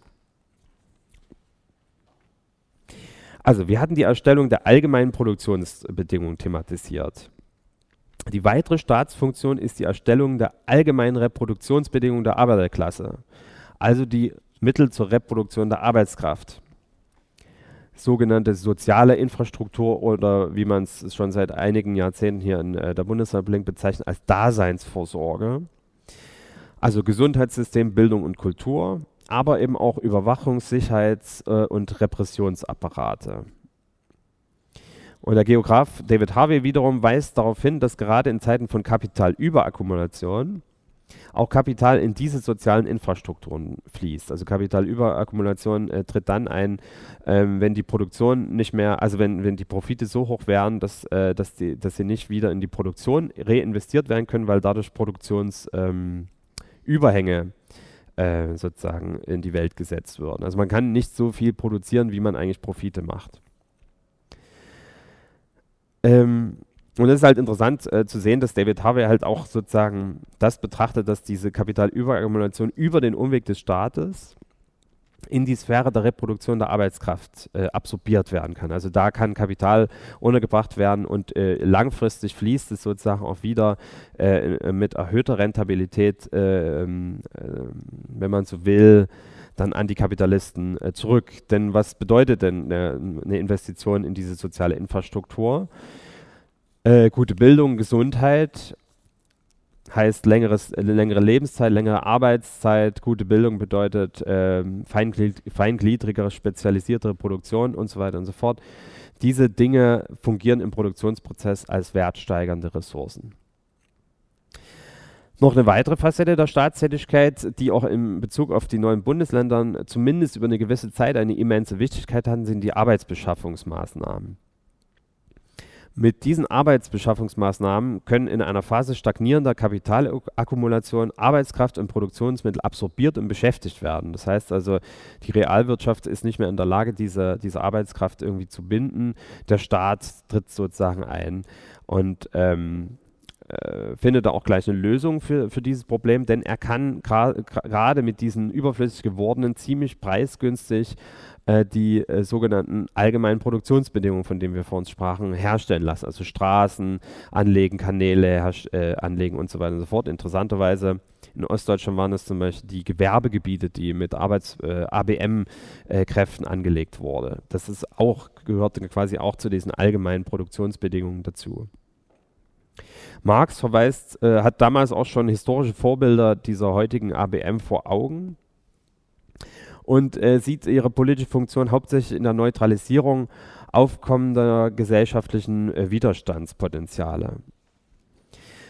S1: Also wir hatten die Erstellung der allgemeinen Produktionsbedingungen thematisiert. Die weitere Staatsfunktion ist die Erstellung der allgemeinen Reproduktionsbedingungen der Arbeiterklasse, also die Mittel zur Reproduktion der Arbeitskraft. Sogenannte soziale Infrastruktur oder wie man es schon seit einigen Jahrzehnten hier in der Bundesrepublik bezeichnet, als Daseinsvorsorge. Also Gesundheitssystem, Bildung und Kultur, aber eben auch Überwachungs-, Sicherheits- und Repressionsapparate. Und der Geograf David Harvey wiederum weist darauf hin, dass gerade in Zeiten von Kapitalüberakkumulation auch Kapital in diese sozialen Infrastrukturen fließt. Also Kapitalüberakkumulation tritt dann ein, wenn die Produktion nicht mehr, also wenn die Profite so hoch wären, dass sie nicht wieder in die Produktion reinvestiert werden können, weil dadurch Produktionsüberhänge sozusagen in die Welt gesetzt würden. Also man kann nicht so viel produzieren, wie man eigentlich Profite macht. Und es ist halt interessant zu sehen, dass David Harvey halt auch sozusagen das betrachtet, dass diese Kapitalüberakkumulation über den Umweg des Staates in die Sphäre der Reproduktion der Arbeitskraft absorbiert werden kann. Also da kann Kapital untergebracht werden und langfristig fließt es sozusagen auch wieder mit erhöhter Rentabilität, wenn man so will, dann an die Kapitalisten zurück. Denn was bedeutet denn eine Investition in diese soziale Infrastruktur? Gute Bildung, Gesundheit heißt längere Lebenszeit, längere Arbeitszeit. Gute Bildung bedeutet feingliedrigere, spezialisiertere Produktion und so weiter und so fort. Diese Dinge fungieren im Produktionsprozess als wertsteigernde Ressourcen. Noch eine weitere Facette der Staatstätigkeit, die auch in Bezug auf die neuen Bundesländern zumindest über eine gewisse Zeit eine immense Wichtigkeit hatten, sind die Arbeitsbeschaffungsmaßnahmen. Mit diesen Arbeitsbeschaffungsmaßnahmen können in einer Phase stagnierender Kapitalakkumulation Arbeitskraft und Produktionsmittel absorbiert und beschäftigt werden. Das heißt also, die Realwirtschaft ist nicht mehr in der Lage, diese Arbeitskraft irgendwie zu binden. Der Staat tritt sozusagen ein und findet da auch gleich eine Lösung für dieses Problem, denn er kann gerade mit diesen überflüssig gewordenen ziemlich preisgünstig die sogenannten allgemeinen Produktionsbedingungen, von denen wir vor uns sprachen, herstellen lassen. Also Straßen anlegen, Kanäle anlegen und so weiter und so fort. Interessanterweise in Ostdeutschland waren es zum Beispiel die Gewerbegebiete, die mit ABM-Kräften angelegt wurde. Gehörte quasi auch zu diesen allgemeinen Produktionsbedingungen dazu. Marx hat damals auch schon historische Vorbilder dieser heutigen ABM vor Augen und sieht ihre politische Funktion hauptsächlich in der Neutralisierung aufkommender gesellschaftlichen Widerstandspotenziale.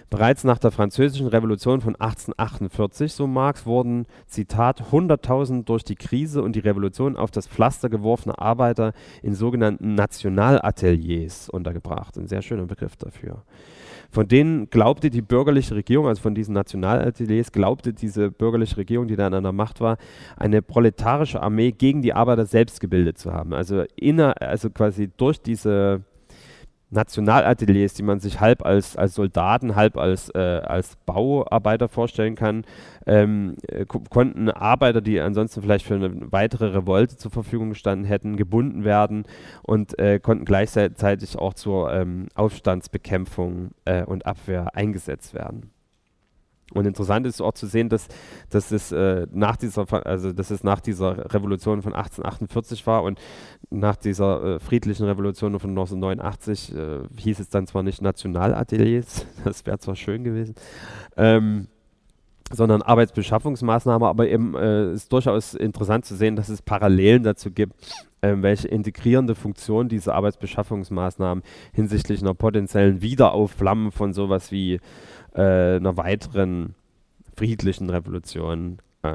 S1: Bereits nach der Französischen Revolution von 1848, so Marx, wurden, Zitat, 100.000 durch die Krise und die Revolution auf das Pflaster geworfene Arbeiter in sogenannten Nationalateliers untergebracht. Ein sehr schöner Begriff dafür. Von denen glaubte die bürgerliche Regierung, also von diesen Nationalateliers, glaubte diese bürgerliche Regierung, die dann an der Macht war, eine proletarische Armee gegen die Arbeiter selbst gebildet zu haben. Also quasi durch diese Nationalateliers, die man sich halb als Soldaten, halb als Bauarbeiter vorstellen kann, konnten Arbeiter, die ansonsten vielleicht für eine weitere Revolte zur Verfügung gestanden hätten, gebunden werden und konnten gleichzeitig auch zur Aufstandsbekämpfung und Abwehr eingesetzt werden. Und interessant ist auch zu sehen, dass es nach dieser Revolution von 1848 war und nach dieser friedlichen Revolution von 1989 hieß es dann zwar nicht Nationalateliers, das wäre zwar schön gewesen, sondern Arbeitsbeschaffungsmaßnahmen, aber eben ist durchaus interessant zu sehen, dass es Parallelen dazu gibt, welche integrierende Funktion diese Arbeitsbeschaffungsmaßnahmen hinsichtlich einer potenziellen Wiederaufflammen von sowas wie einer weiteren friedlichen Revolution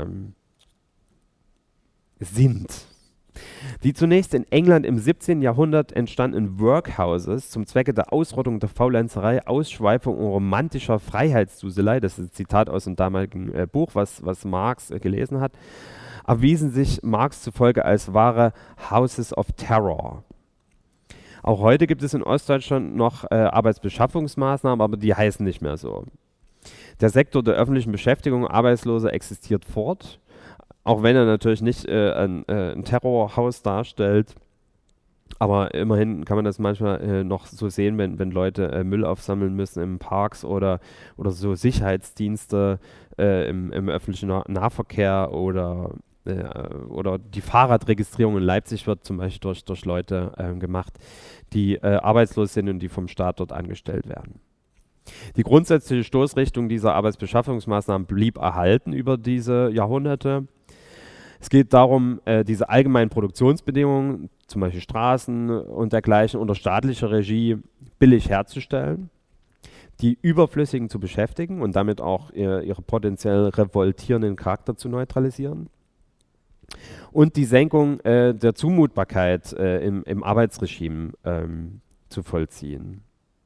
S1: sind. Die zunächst in England im 17. Jahrhundert entstandenen Workhouses zum Zwecke der Ausrottung der Faulenzerei, Ausschweifung und romantischer Freiheitsduselei, das ist ein Zitat aus dem damaligen Buch, was Marx gelesen hat, erwiesen sich Marx zufolge als wahre Houses of Terror. Auch heute gibt es in Ostdeutschland noch Arbeitsbeschaffungsmaßnahmen, aber die heißen nicht mehr so. Der Sektor der öffentlichen Beschäftigung Arbeitsloser existiert fort, auch wenn er natürlich nicht ein Terrorhaus darstellt. Aber immerhin kann man das manchmal noch so sehen, wenn Leute Müll aufsammeln müssen in Parks oder so Sicherheitsdienste im öffentlichen Nahverkehr oder die Fahrradregistrierung in Leipzig wird zum Beispiel durch Leute gemacht, die arbeitslos sind und die vom Staat dort angestellt werden. Die grundsätzliche Stoßrichtung dieser Arbeitsbeschaffungsmaßnahmen blieb erhalten über diese Jahrhunderte. Es geht darum, diese allgemeinen Produktionsbedingungen, zum Beispiel Straßen und dergleichen, unter staatlicher Regie billig herzustellen, die Überflüssigen zu beschäftigen und damit auch ihre potenziell revoltierenden Charakter zu neutralisieren. Und die Senkung der Zumutbarkeit im Arbeitsregime zu vollziehen.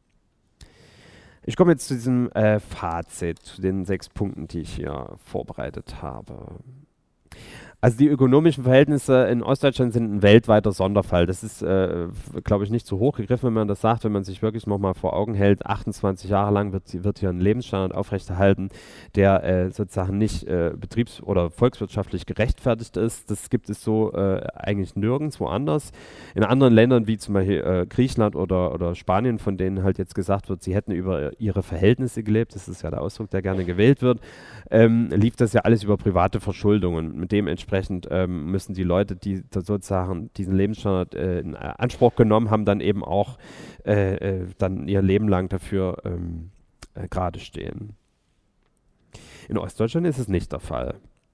S1: Ich komme jetzt zu diesem Fazit, zu den 6 Punkten, die ich hier vorbereitet habe. Also die ökonomischen Verhältnisse in Ostdeutschland sind ein weltweiter Sonderfall. Das ist, glaube ich, nicht zu hoch gegriffen, wenn man das sagt, wenn man sich wirklich nochmal vor Augen hält. 28 Jahre lang wird hier ein Lebensstandard aufrechterhalten, der sozusagen nicht betriebs- oder volkswirtschaftlich gerechtfertigt ist. Das gibt es so eigentlich nirgends woanders. In anderen Ländern wie zum Beispiel Griechenland oder Spanien, von denen halt jetzt gesagt wird, sie hätten über ihre Verhältnisse gelebt, das ist ja der Ausdruck, der gerne gewählt wird, lief das ja alles über private Verschuldungen. Mit dem entsprechend müssen die Leute, die sozusagen diesen Lebensstandard in Anspruch genommen haben, dann eben auch dann ihr Leben lang dafür gerade stehen. In Ostdeutschland ist es nicht der Fall.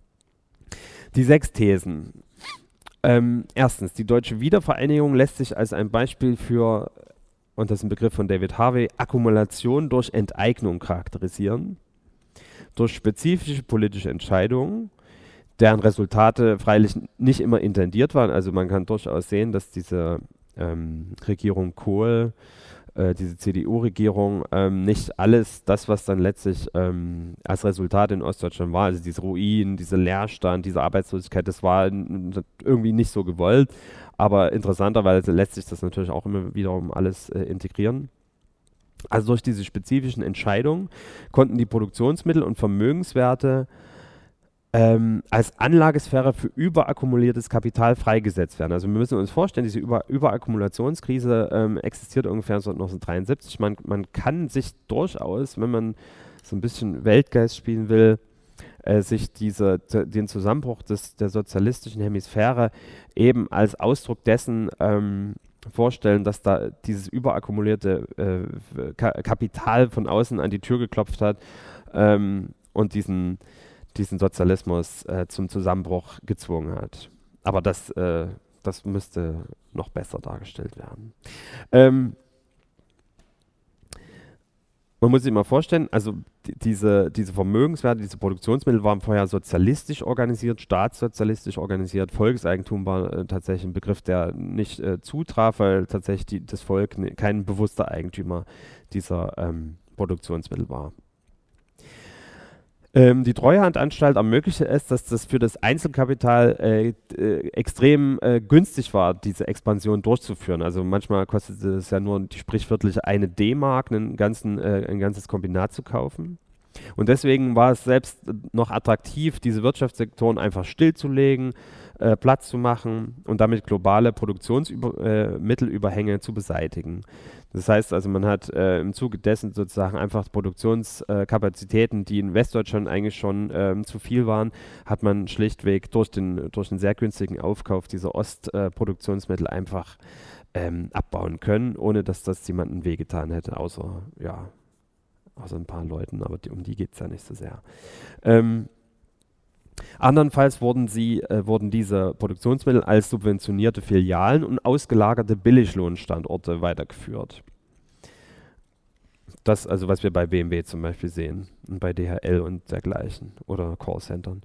S1: Die 6 Thesen. Erstens, die deutsche Wiedervereinigung lässt sich als ein Beispiel für, und das ist ein Begriff von David Harvey, Akkumulation durch Enteignung charakterisieren, durch spezifische politische Entscheidungen, deren Resultate freilich nicht immer intendiert waren. Also man kann durchaus sehen, dass diese Regierung Kohl, diese CDU-Regierung, nicht alles das, was dann letztlich als Resultat in Ostdeutschland war, also diese Ruinen, dieser Leerstand, diese Arbeitslosigkeit, das war irgendwie nicht so gewollt. Aber interessanterweise lässt sich das natürlich auch immer wiederum alles integrieren. Also durch diese spezifischen Entscheidungen konnten die Produktionsmittel und Vermögenswerte als Anlagesphäre für überakkumuliertes Kapital freigesetzt werden. Also wir müssen uns vorstellen, diese Überakkumulationskrise existiert ungefähr seit 1973. Man kann sich durchaus, wenn man so ein bisschen Weltgeist spielen will, sich den Zusammenbruch der sozialistischen Hemisphäre eben als Ausdruck dessen vorstellen, dass da dieses überakkumulierte Kapital von außen an die Tür geklopft hat und diesen Sozialismus zum Zusammenbruch gezwungen hat. Aber das müsste noch besser dargestellt werden. Man muss sich mal vorstellen, also diese Vermögenswerte, diese Produktionsmittel waren vorher sozialistisch organisiert, staatssozialistisch organisiert. Volkseigentum war tatsächlich ein Begriff, der nicht zutraf, weil tatsächlich das Volk kein bewusster Eigentümer dieser Produktionsmittel war. Die Treuhandanstalt ermöglichte es, dass das für das Einzelkapital extrem günstig war, diese Expansion durchzuführen. Also manchmal kostete es ja nur die sprichwörtliche eine D-Mark, ein ganzes Kombinat zu kaufen. Und deswegen war es selbst noch attraktiv, diese Wirtschaftssektoren einfach stillzulegen, Platz zu machen und damit globale Produktionsmittelüberhänge zu beseitigen. Das heißt also, man hat im Zuge dessen sozusagen einfach Produktionskapazitäten, die in Westdeutschland eigentlich schon zu viel waren, hat man schlichtweg durch den sehr günstigen Aufkauf dieser Ostproduktionsmittel einfach abbauen können, ohne dass das jemandem wehgetan hätte, außer ein paar Leuten, aber um die geht es ja nicht so sehr. Andernfalls wurden diese Produktionsmittel als subventionierte Filialen und ausgelagerte Billiglohnstandorte weitergeführt. Das, also was wir bei BMW zum Beispiel sehen und bei DHL und dergleichen oder Callcentern.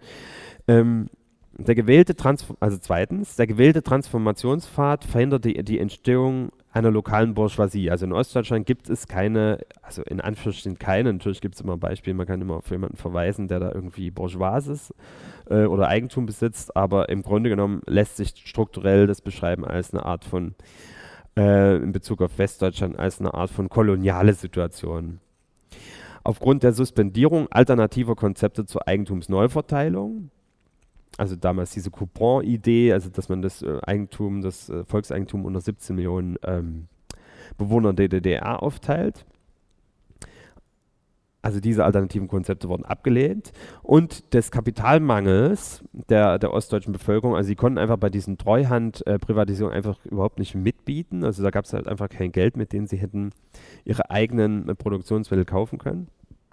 S1: Zweitens, der gewählte Transformationspfad verhindert die Entstehung einer lokalen Bourgeoisie. Also in Ostdeutschland gibt es keine, also in Anführungsstrichen keine, natürlich gibt es immer Beispiele, man kann immer auf jemanden verweisen, der da irgendwie bourgeois ist oder Eigentum besitzt, aber im Grunde genommen lässt sich strukturell das beschreiben als eine Art von, in Bezug auf Westdeutschland, als eine Art von koloniale Situation. Aufgrund der Suspendierung alternativer Konzepte zur Eigentumsneuverteilung, also damals diese Coupon-Idee, also dass man das Volkseigentum unter 17 Millionen Bewohner der DDR aufteilt. Also diese alternativen Konzepte wurden abgelehnt und des Kapitalmangels der ostdeutschen Bevölkerung, also sie konnten einfach bei diesen Treuhandprivatisierungen einfach überhaupt nicht mitbieten, also da gab es halt einfach kein Geld, mit dem sie hätten ihre eigenen Produktionsmittel kaufen können.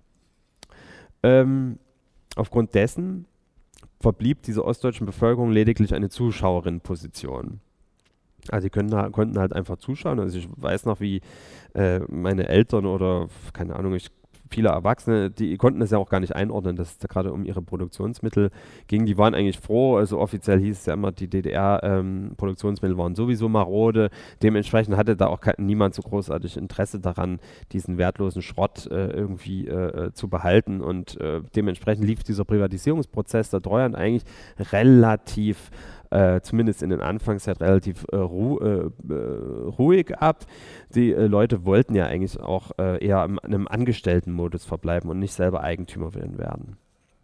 S1: Aufgrund dessen verblieb dieser ostdeutschen Bevölkerung lediglich eine Zuschauerinnenposition. Also sie konnten halt einfach zuschauen. Also ich weiß noch, wie meine Eltern oder, keine Ahnung, viele Erwachsene, die konnten das ja auch gar nicht einordnen, dass es da gerade um ihre Produktionsmittel ging. Die waren eigentlich froh, also offiziell hieß es ja immer, die DDR-Produktionsmittel waren sowieso marode. Dementsprechend hatte da auch niemand so großartig Interesse daran, diesen wertlosen Schrott irgendwie zu behalten. Und dementsprechend lief dieser Privatisierungsprozess der Treuhand eigentlich relativ zumindest in den Anfangszeit relativ ruhig ab. Die Leute wollten ja eigentlich auch eher in einem Angestelltenmodus verbleiben und nicht selber Eigentümer werden.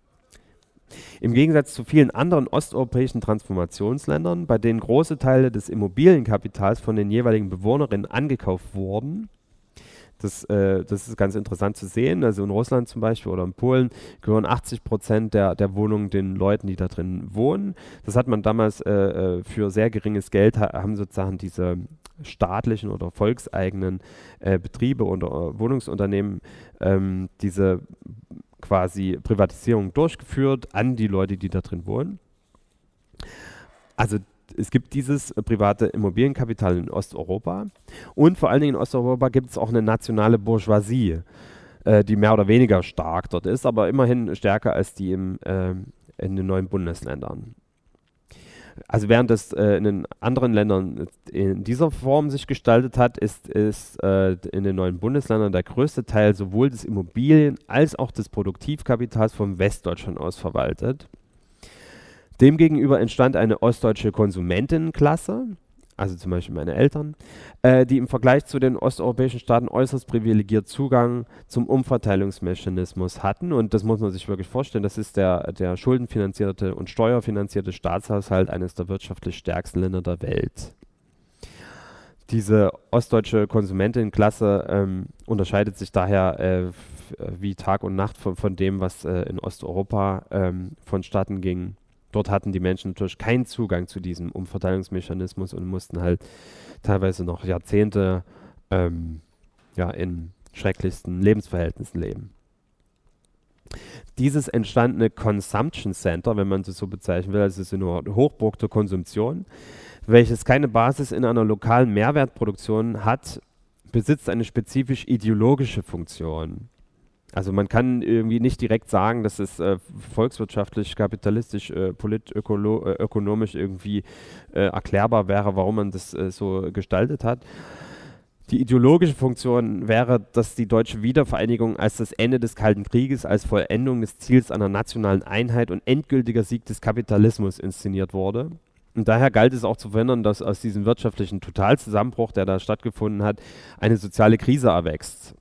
S1: Im Gegensatz zu vielen anderen osteuropäischen Transformationsländern, bei denen große Teile des Immobilienkapitals von den jeweiligen Bewohnerinnen angekauft wurden, das ist ganz interessant zu sehen. Also in Russland zum Beispiel oder in Polen gehören 80% der Wohnungen den Leuten, die da drin wohnen. Das hat man damals für sehr geringes Geld, haben sozusagen diese staatlichen oder volkseigenen Betriebe oder Wohnungsunternehmen diese quasi Privatisierung durchgeführt an die Leute, die da drin wohnen. Also es gibt dieses private Immobilienkapital in Osteuropa und vor allen Dingen in Osteuropa gibt es auch eine nationale Bourgeoisie, die mehr oder weniger stark dort ist, aber immerhin stärker als die in den neuen Bundesländern. Also während es in den anderen Ländern in dieser Form sich gestaltet hat, ist in den neuen Bundesländern der größte Teil sowohl des Immobilien- als auch des Produktivkapitals von Westdeutschland aus verwaltet. Demgegenüber entstand eine ostdeutsche Konsumentinnenklasse, also zum Beispiel meine Eltern, die im Vergleich zu den osteuropäischen Staaten äußerst privilegiert Zugang zum Umverteilungsmechanismus hatten. Und das muss man sich wirklich vorstellen, das ist der schuldenfinanzierte und steuerfinanzierte Staatshaushalt eines der wirtschaftlich stärksten Länder der Welt. Diese ostdeutsche Konsumentinnenklasse unterscheidet sich daher wie Tag und Nacht von dem, was in Osteuropa vonstatten ging. Dort hatten die Menschen natürlich keinen Zugang zu diesem Umverteilungsmechanismus und mussten halt teilweise noch Jahrzehnte in schrecklichsten Lebensverhältnissen leben. Dieses entstandene Consumption Center, wenn man es so bezeichnen will, also es ist eine Hochburg der Konsumption, welches keine Basis in einer lokalen Mehrwertproduktion hat, besitzt eine spezifisch ideologische Funktion. Also man kann irgendwie nicht direkt sagen, dass es volkswirtschaftlich, kapitalistisch, ökonomisch irgendwie erklärbar wäre, warum man das so gestaltet hat. Die ideologische Funktion wäre, dass die deutsche Wiedervereinigung als das Ende des Kalten Krieges, als Vollendung des Ziels einer nationalen Einheit und endgültiger Sieg des Kapitalismus inszeniert wurde. Und daher galt es auch zu verhindern, dass aus diesem wirtschaftlichen Totalzusammenbruch, der da stattgefunden hat, eine soziale Krise erwächst.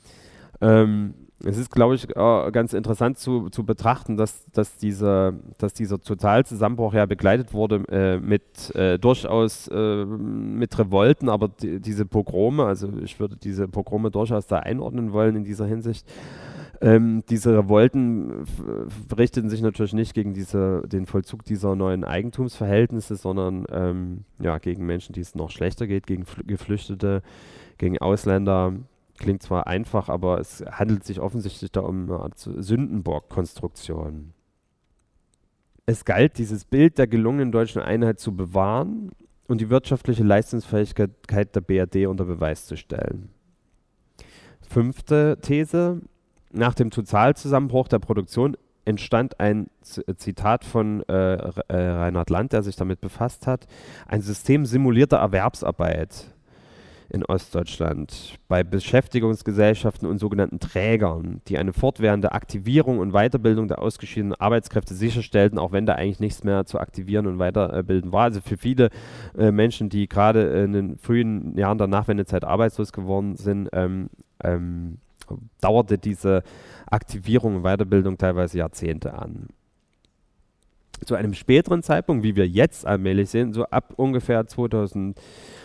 S1: Es ist, glaube ich, ganz interessant zu betrachten, dass dieser Totalzusammenbruch ja begleitet wurde durchaus mit Revolten, aber diese Pogrome, also ich würde diese Pogrome durchaus da einordnen wollen in dieser Hinsicht. Diese Revolten richteten sich natürlich nicht gegen den Vollzug dieser neuen Eigentumsverhältnisse, sondern gegen Menschen, die es noch schlechter geht, gegen Geflüchtete, gegen Ausländer. Klingt zwar einfach, aber es handelt sich offensichtlich da um eine Art Sündenbock-Konstruktion. Es galt, dieses Bild der gelungenen deutschen Einheit zu bewahren und die wirtschaftliche Leistungsfähigkeit der BRD unter Beweis zu stellen. 5. These: Nach dem Totalzusammenbruch der Produktion entstand ein Zitat von Reinhard Land, der sich damit befasst hat, ein System simulierter Erwerbsarbeit in Ostdeutschland bei Beschäftigungsgesellschaften und sogenannten Trägern, die eine fortwährende Aktivierung und Weiterbildung der ausgeschiedenen Arbeitskräfte sicherstellten, auch wenn da eigentlich nichts mehr zu aktivieren und weiterbilden war. Also für viele Menschen, die gerade in den frühen Jahren der Nachwendezeit arbeitslos geworden sind, dauerte diese Aktivierung und Weiterbildung teilweise Jahrzehnte an. Zu einem späteren Zeitpunkt, wie wir jetzt allmählich sehen, so ab ungefähr 2007,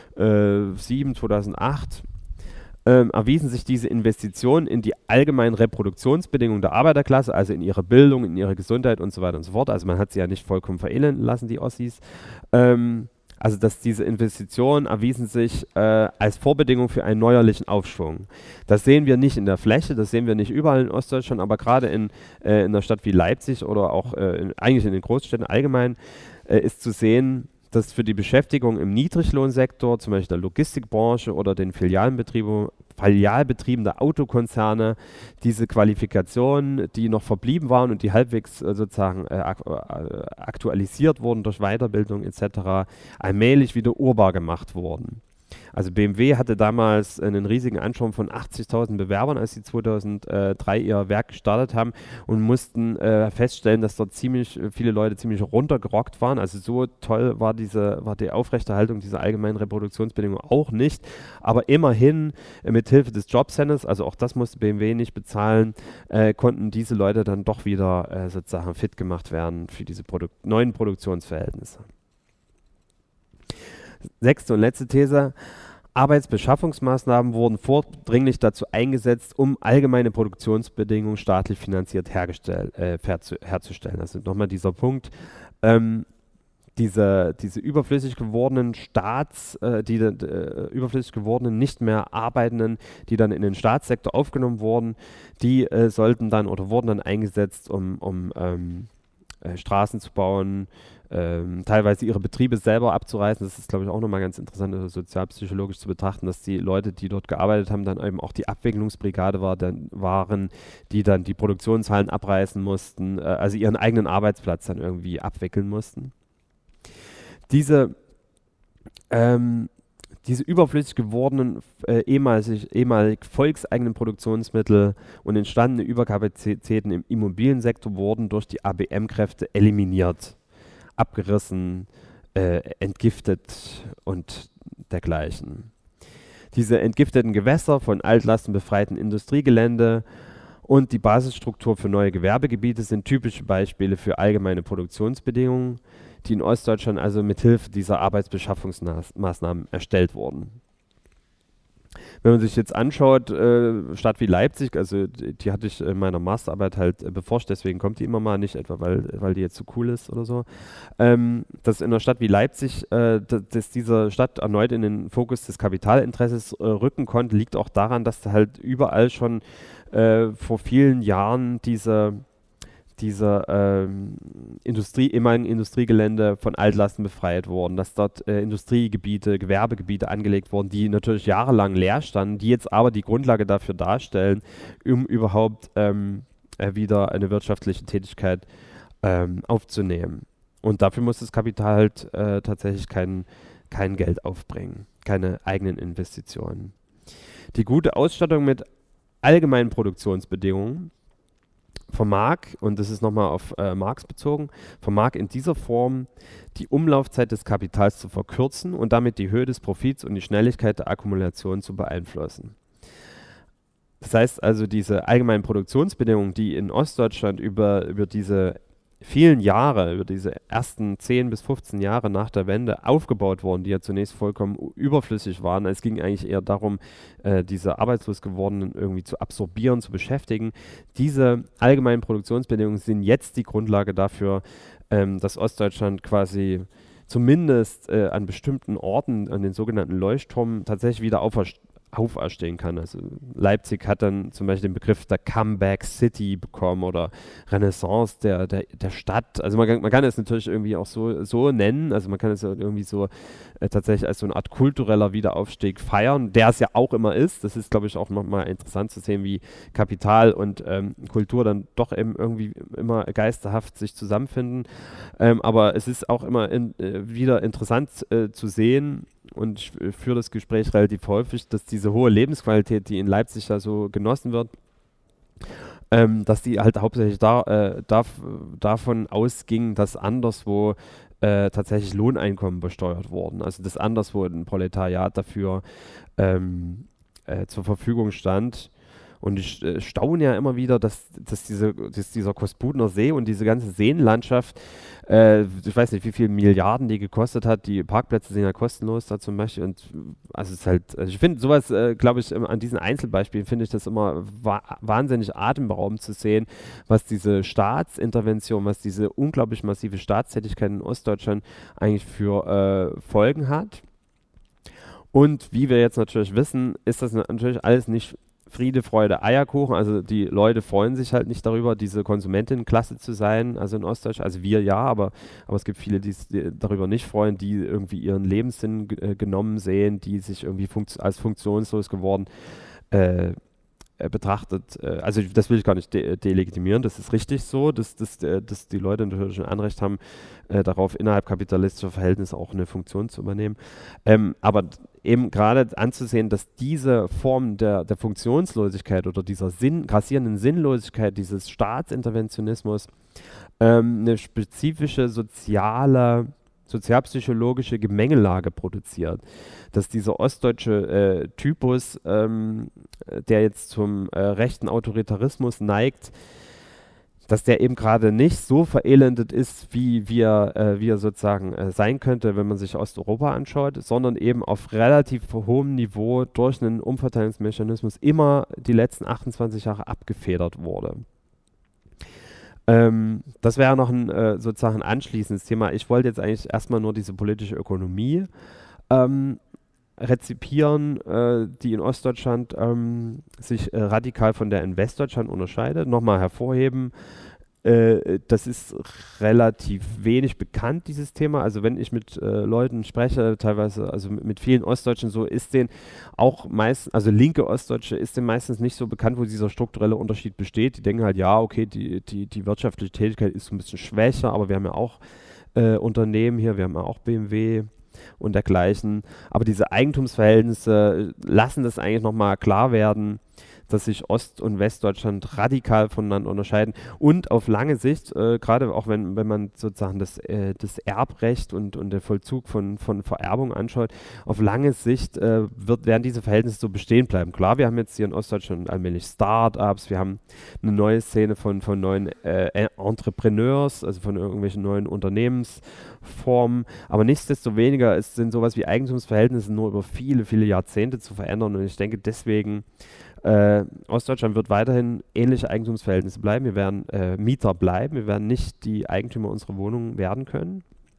S1: 2008, erwiesen sich diese Investitionen in die allgemeinen Reproduktionsbedingungen der Arbeiterklasse, also in ihre Bildung, in ihre Gesundheit und so weiter und so fort. Also man hat sie ja nicht vollkommen verelenden lassen, die Ossis. Also dass diese Investitionen erwiesen sich als Vorbedingung für einen neuerlichen Aufschwung. Das sehen wir nicht in der Fläche, das sehen wir nicht überall in Ostdeutschland, aber gerade in einer Stadt wie Leipzig oder auch eigentlich in den Großstädten allgemein ist zu sehen, dass für die Beschäftigung im Niedriglohnsektor, zum Beispiel der Logistikbranche oder den Filialbetrieben der Autokonzerne, diese Qualifikationen, die noch verblieben waren und die halbwegs sozusagen aktualisiert wurden durch Weiterbildung etc., allmählich wieder urbar gemacht wurden. Also BMW hatte damals einen riesigen Ansturm von 80.000 Bewerbern, als sie 2003 ihr Werk gestartet haben und mussten feststellen, dass dort ziemlich viele Leute ziemlich runtergerockt waren. Also so toll war die Aufrechterhaltung dieser allgemeinen Reproduktionsbedingungen auch nicht. Aber immerhin mit Hilfe des Jobcenters, also auch das musste BMW nicht bezahlen, konnten diese Leute dann doch wieder sozusagen fit gemacht werden für diese neuen Produktionsverhältnisse. 6. und letzte These: Arbeitsbeschaffungsmaßnahmen wurden vordringlich dazu eingesetzt, um allgemeine Produktionsbedingungen staatlich finanziert herzustellen. Also nochmal dieser Punkt, diese überflüssig gewordenen überflüssig gewordenen, nicht mehr Arbeitenden, die dann in den Staatssektor aufgenommen wurden, die sollten dann oder wurden dann eingesetzt, um Straßen zu bauen, teilweise ihre Betriebe selber abzureißen. Das ist, glaube ich, auch nochmal ganz interessant, sozialpsychologisch zu betrachten, dass die Leute, die dort gearbeitet haben, dann eben auch die Abwicklungsbrigade waren, die dann die Produktionshallen abreißen mussten, also ihren eigenen Arbeitsplatz dann irgendwie abwickeln mussten. Diese überflüssig gewordenen, ehemalig volkseigenen Produktionsmittel und entstandene Überkapazitäten im Immobiliensektor wurden durch die ABM-Kräfte eliminiert, abgerissen, entgiftet und dergleichen. Diese entgifteten Gewässer von altlastenbefreiten Industriegelände und die Basisstruktur für neue Gewerbegebiete sind typische Beispiele für allgemeine Produktionsbedingungen, die in Ostdeutschland also mithilfe dieser Arbeitsbeschaffungsmaßnahmen erstellt wurden. Wenn man sich jetzt anschaut, Stadt wie Leipzig, also die hatte ich in meiner Masterarbeit halt beforscht, deswegen kommt die immer mal, nicht etwa, weil die jetzt so cool ist oder so, dass in einer Stadt wie Leipzig, dass diese Stadt erneut in den Fokus des Kapitalinteresses rücken konnte, liegt auch daran, dass da halt überall schon vor vielen Jahren diese ehemaligen Industriegelände von Altlasten befreit wurden, dass dort Industriegebiete, Gewerbegebiete angelegt wurden, die natürlich jahrelang leer standen, die jetzt aber die Grundlage dafür darstellen, um überhaupt wieder eine wirtschaftliche Tätigkeit aufzunehmen. Und dafür muss das Kapital halt tatsächlich kein Geld aufbringen, keine eigenen Investitionen. Die gute Ausstattung mit allgemeinen Produktionsbedingungen vermag, und das ist nochmal auf Marx bezogen, vermag in dieser Form die Umlaufzeit des Kapitals zu verkürzen und damit die Höhe des Profits und die Schnelligkeit der Akkumulation zu beeinflussen. Das heißt also, diese allgemeinen Produktionsbedingungen, die in Ostdeutschland über diese vielen Jahre, über diese ersten 10 bis 15 Jahre nach der Wende aufgebaut wurden, die ja zunächst vollkommen überflüssig waren. Es ging eigentlich eher darum, diese arbeitslos gewordenen irgendwie zu absorbieren, zu beschäftigen. Diese allgemeinen Produktionsbedingungen sind jetzt die Grundlage dafür, dass Ostdeutschland quasi zumindest an bestimmten Orten, an den sogenannten Leuchtturmen, tatsächlich wieder auferstehen kann. Also Leipzig hat dann zum Beispiel den Begriff der Comeback City bekommen oder Renaissance der Stadt. Also man kann es natürlich irgendwie auch so nennen, also man kann es ja irgendwie so tatsächlich als so eine Art kultureller Wiederaufstieg feiern, der es ja auch immer ist. Das ist, glaube ich, auch nochmal interessant zu sehen, wie Kapital und Kultur dann doch eben irgendwie immer geisterhaft sich zusammenfinden. Aber es ist auch immer wieder interessant zu sehen, und ich führe das Gespräch relativ häufig, dass diese hohe Lebensqualität, die in Leipzig ja so genossen wird, dass die halt hauptsächlich davon ausging, dass anderswo tatsächlich Lohneinkommen besteuert wurden. Also dass anderswo ein Proletariat dafür zur Verfügung stand. Und ich staune ja immer wieder, dass dieser Kospudener See und diese ganze Seenlandschaft, ich weiß nicht, wie viele Milliarden die gekostet hat. Die Parkplätze sind ja kostenlos da zum Beispiel. Und also es ist halt, also ich finde sowas, glaube ich, an diesen Einzelbeispielen finde ich das immer wahnsinnig atemberaubend zu sehen, was diese Staatsintervention, was diese unglaublich massive Staatstätigkeit in Ostdeutschland eigentlich für Folgen hat. Und wie wir jetzt natürlich wissen, ist das natürlich alles nicht Friede, Freude, Eierkuchen. Also die Leute freuen sich halt nicht darüber, diese Konsumentinnenklasse zu sein, also in Ostdeutschland. Also wir ja, aber es gibt viele, die darüber nicht freuen, die irgendwie ihren Lebenssinn genommen sehen, die sich irgendwie als funktionslos geworden betrachtet. Also das will ich gar nicht delegitimieren, das ist richtig so, dass die Leute natürlich ein Anrecht haben, darauf innerhalb kapitalistischer Verhältnisse auch eine Funktion zu übernehmen. Aber eben gerade anzusehen, dass diese Form der Funktionslosigkeit oder dieser grassierenden Sinnlosigkeit dieses Staatsinterventionismus eine spezifische sozialpsychologische Gemengelage produziert, dass dieser ostdeutsche Typus, der jetzt zum rechten Autoritarismus neigt, dass der eben gerade nicht so verelendet ist, wie er sozusagen sein könnte, wenn man sich Osteuropa anschaut, sondern eben auf relativ hohem Niveau durch einen Umverteilungsmechanismus immer die letzten 28 Jahre abgefedert wurde. Das wäre noch ein sozusagen anschließendes Thema. Ich wollte jetzt eigentlich erstmal nur diese politische Ökonomie rezipieren, die in Ostdeutschland sich radikal von der in Westdeutschland unterscheidet. Nochmal hervorheben, das ist relativ wenig bekannt, dieses Thema. Also wenn ich mit Leuten spreche, teilweise, also mit vielen Ostdeutschen, so ist denen auch meistens, also linke Ostdeutsche, ist denen meistens nicht so bekannt, wo dieser strukturelle Unterschied besteht. Die denken halt, ja, okay, die wirtschaftliche Tätigkeit ist so ein bisschen schwächer, aber wir haben ja auch Unternehmen hier, wir haben ja auch BMW und dergleichen. Aber diese Eigentumsverhältnisse lassen das eigentlich nochmal klar werden, dass sich Ost- und Westdeutschland radikal voneinander unterscheiden und auf lange Sicht, gerade auch wenn man sozusagen das Erbrecht und der Vollzug von Vererbung anschaut, auf lange Sicht werden diese Verhältnisse so bestehen bleiben. Klar, wir haben jetzt hier in Ostdeutschland allmählich Start-ups, wir haben eine neue Szene von neuen Entrepreneurs, also von irgendwelchen neuen Unternehmensformen, aber nichtsdestoweniger sind sowas wie Eigentumsverhältnisse nur über viele, viele Jahrzehnte zu verändern und ich denke deswegen, Ostdeutschland wird weiterhin ähnliche Eigentumsverhältnisse bleiben. Wir werden Mieter bleiben. Wir werden nicht die Eigentümer unserer Wohnungen werden können.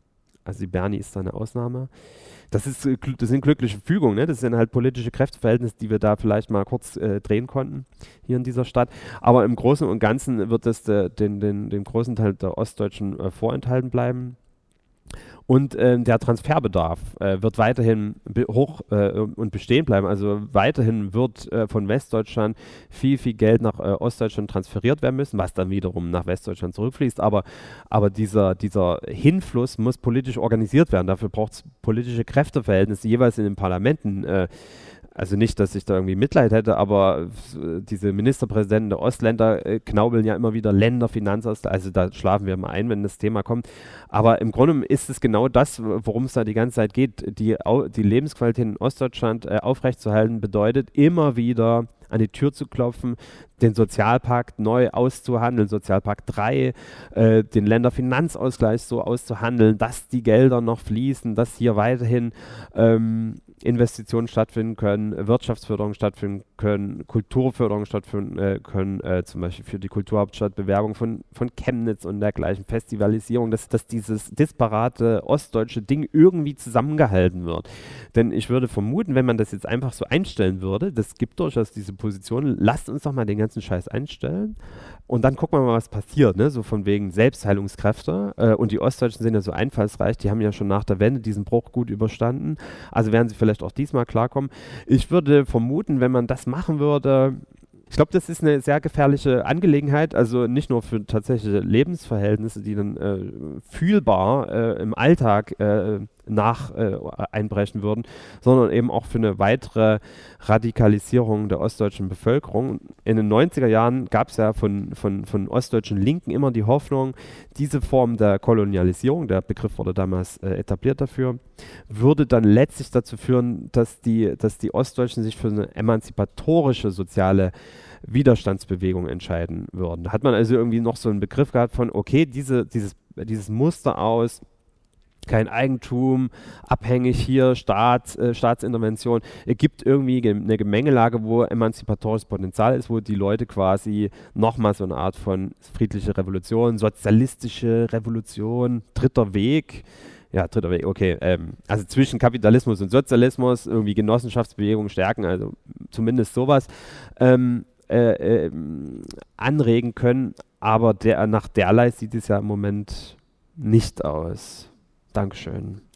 S1: Also die Bernie ist da eine Ausnahme. Das sind glückliche Fügungen, ne? Das sind halt politische Kräfteverhältnisse, die wir da vielleicht mal kurz drehen konnten hier in dieser Stadt. Aber im Großen und Ganzen wird es dem großen Teil der Ostdeutschen vorenthalten bleiben. Und der Transferbedarf wird weiterhin hoch und bestehen bleiben. Also weiterhin wird von Westdeutschland viel Geld nach Ostdeutschland transferiert werden müssen, was dann wiederum nach Westdeutschland zurückfließt. Aber dieser Hinfluss muss politisch organisiert werden. Dafür braucht es politische Kräfteverhältnisse jeweils in den Parlamenten. Also nicht, dass ich da irgendwie Mitleid hätte, aber diese Ministerpräsidenten der Ostländer knaubeln ja immer wieder Länderfinanzausgleich. Also da schlafen wir mal ein, wenn das Thema kommt. Aber im Grunde ist es genau das, worum es da die ganze Zeit geht. Die Lebensqualität in Ostdeutschland aufrechtzuerhalten bedeutet, immer wieder an die Tür zu klopfen, den Sozialpakt neu auszuhandeln, Sozialpakt 3, den Länderfinanzausgleich so auszuhandeln, dass die Gelder noch fließen, dass hier weiterhin Investitionen stattfinden können, Wirtschaftsförderung stattfinden können, Kulturförderung stattfinden können, zum Beispiel für die Kulturhauptstadt, Bewerbung von Chemnitz und dergleichen, Festivalisierung, dass dieses disparate ostdeutsche Ding irgendwie zusammengehalten wird. Denn ich würde vermuten, wenn man das jetzt einfach so einstellen würde, das gibt durchaus diese Position, lasst uns doch mal den ganzen Scheiß einstellen und dann gucken wir mal, was passiert, ne? So von wegen Selbstheilungskräfte und die Ostdeutschen sind ja so einfallsreich, die haben ja schon nach der Wende diesen Bruch gut überstanden, also werden sie vielleicht auch diesmal klarkommen. Ich würde vermuten, wenn man das machen würde, ich glaube, das ist eine sehr gefährliche Angelegenheit, also nicht nur für tatsächliche Lebensverhältnisse, die dann fühlbar im Alltag einbrechen würden, sondern eben auch für eine weitere Radikalisierung der ostdeutschen Bevölkerung. In den 90er Jahren gab es ja von ostdeutschen Linken immer die Hoffnung, diese Form der Kolonialisierung, der Begriff wurde damals etabliert dafür, würde dann letztlich dazu führen, dass die Ostdeutschen sich für eine emanzipatorische soziale Widerstandsbewegung entscheiden würden. Da hat man also irgendwie noch so einen Begriff gehabt von, okay, dieses Muster aus kein Eigentum, abhängig hier, Staatsintervention, gibt irgendwie eine Gemengelage, wo emanzipatorisches Potenzial ist, wo die Leute quasi nochmal so eine Art von friedliche Revolution, sozialistische Revolution, dritter Weg, okay, also zwischen Kapitalismus und Sozialismus, irgendwie Genossenschaftsbewegung stärken, also zumindest sowas, anregen können, aber nach derlei sieht es ja im Moment nicht aus. Dankeschön.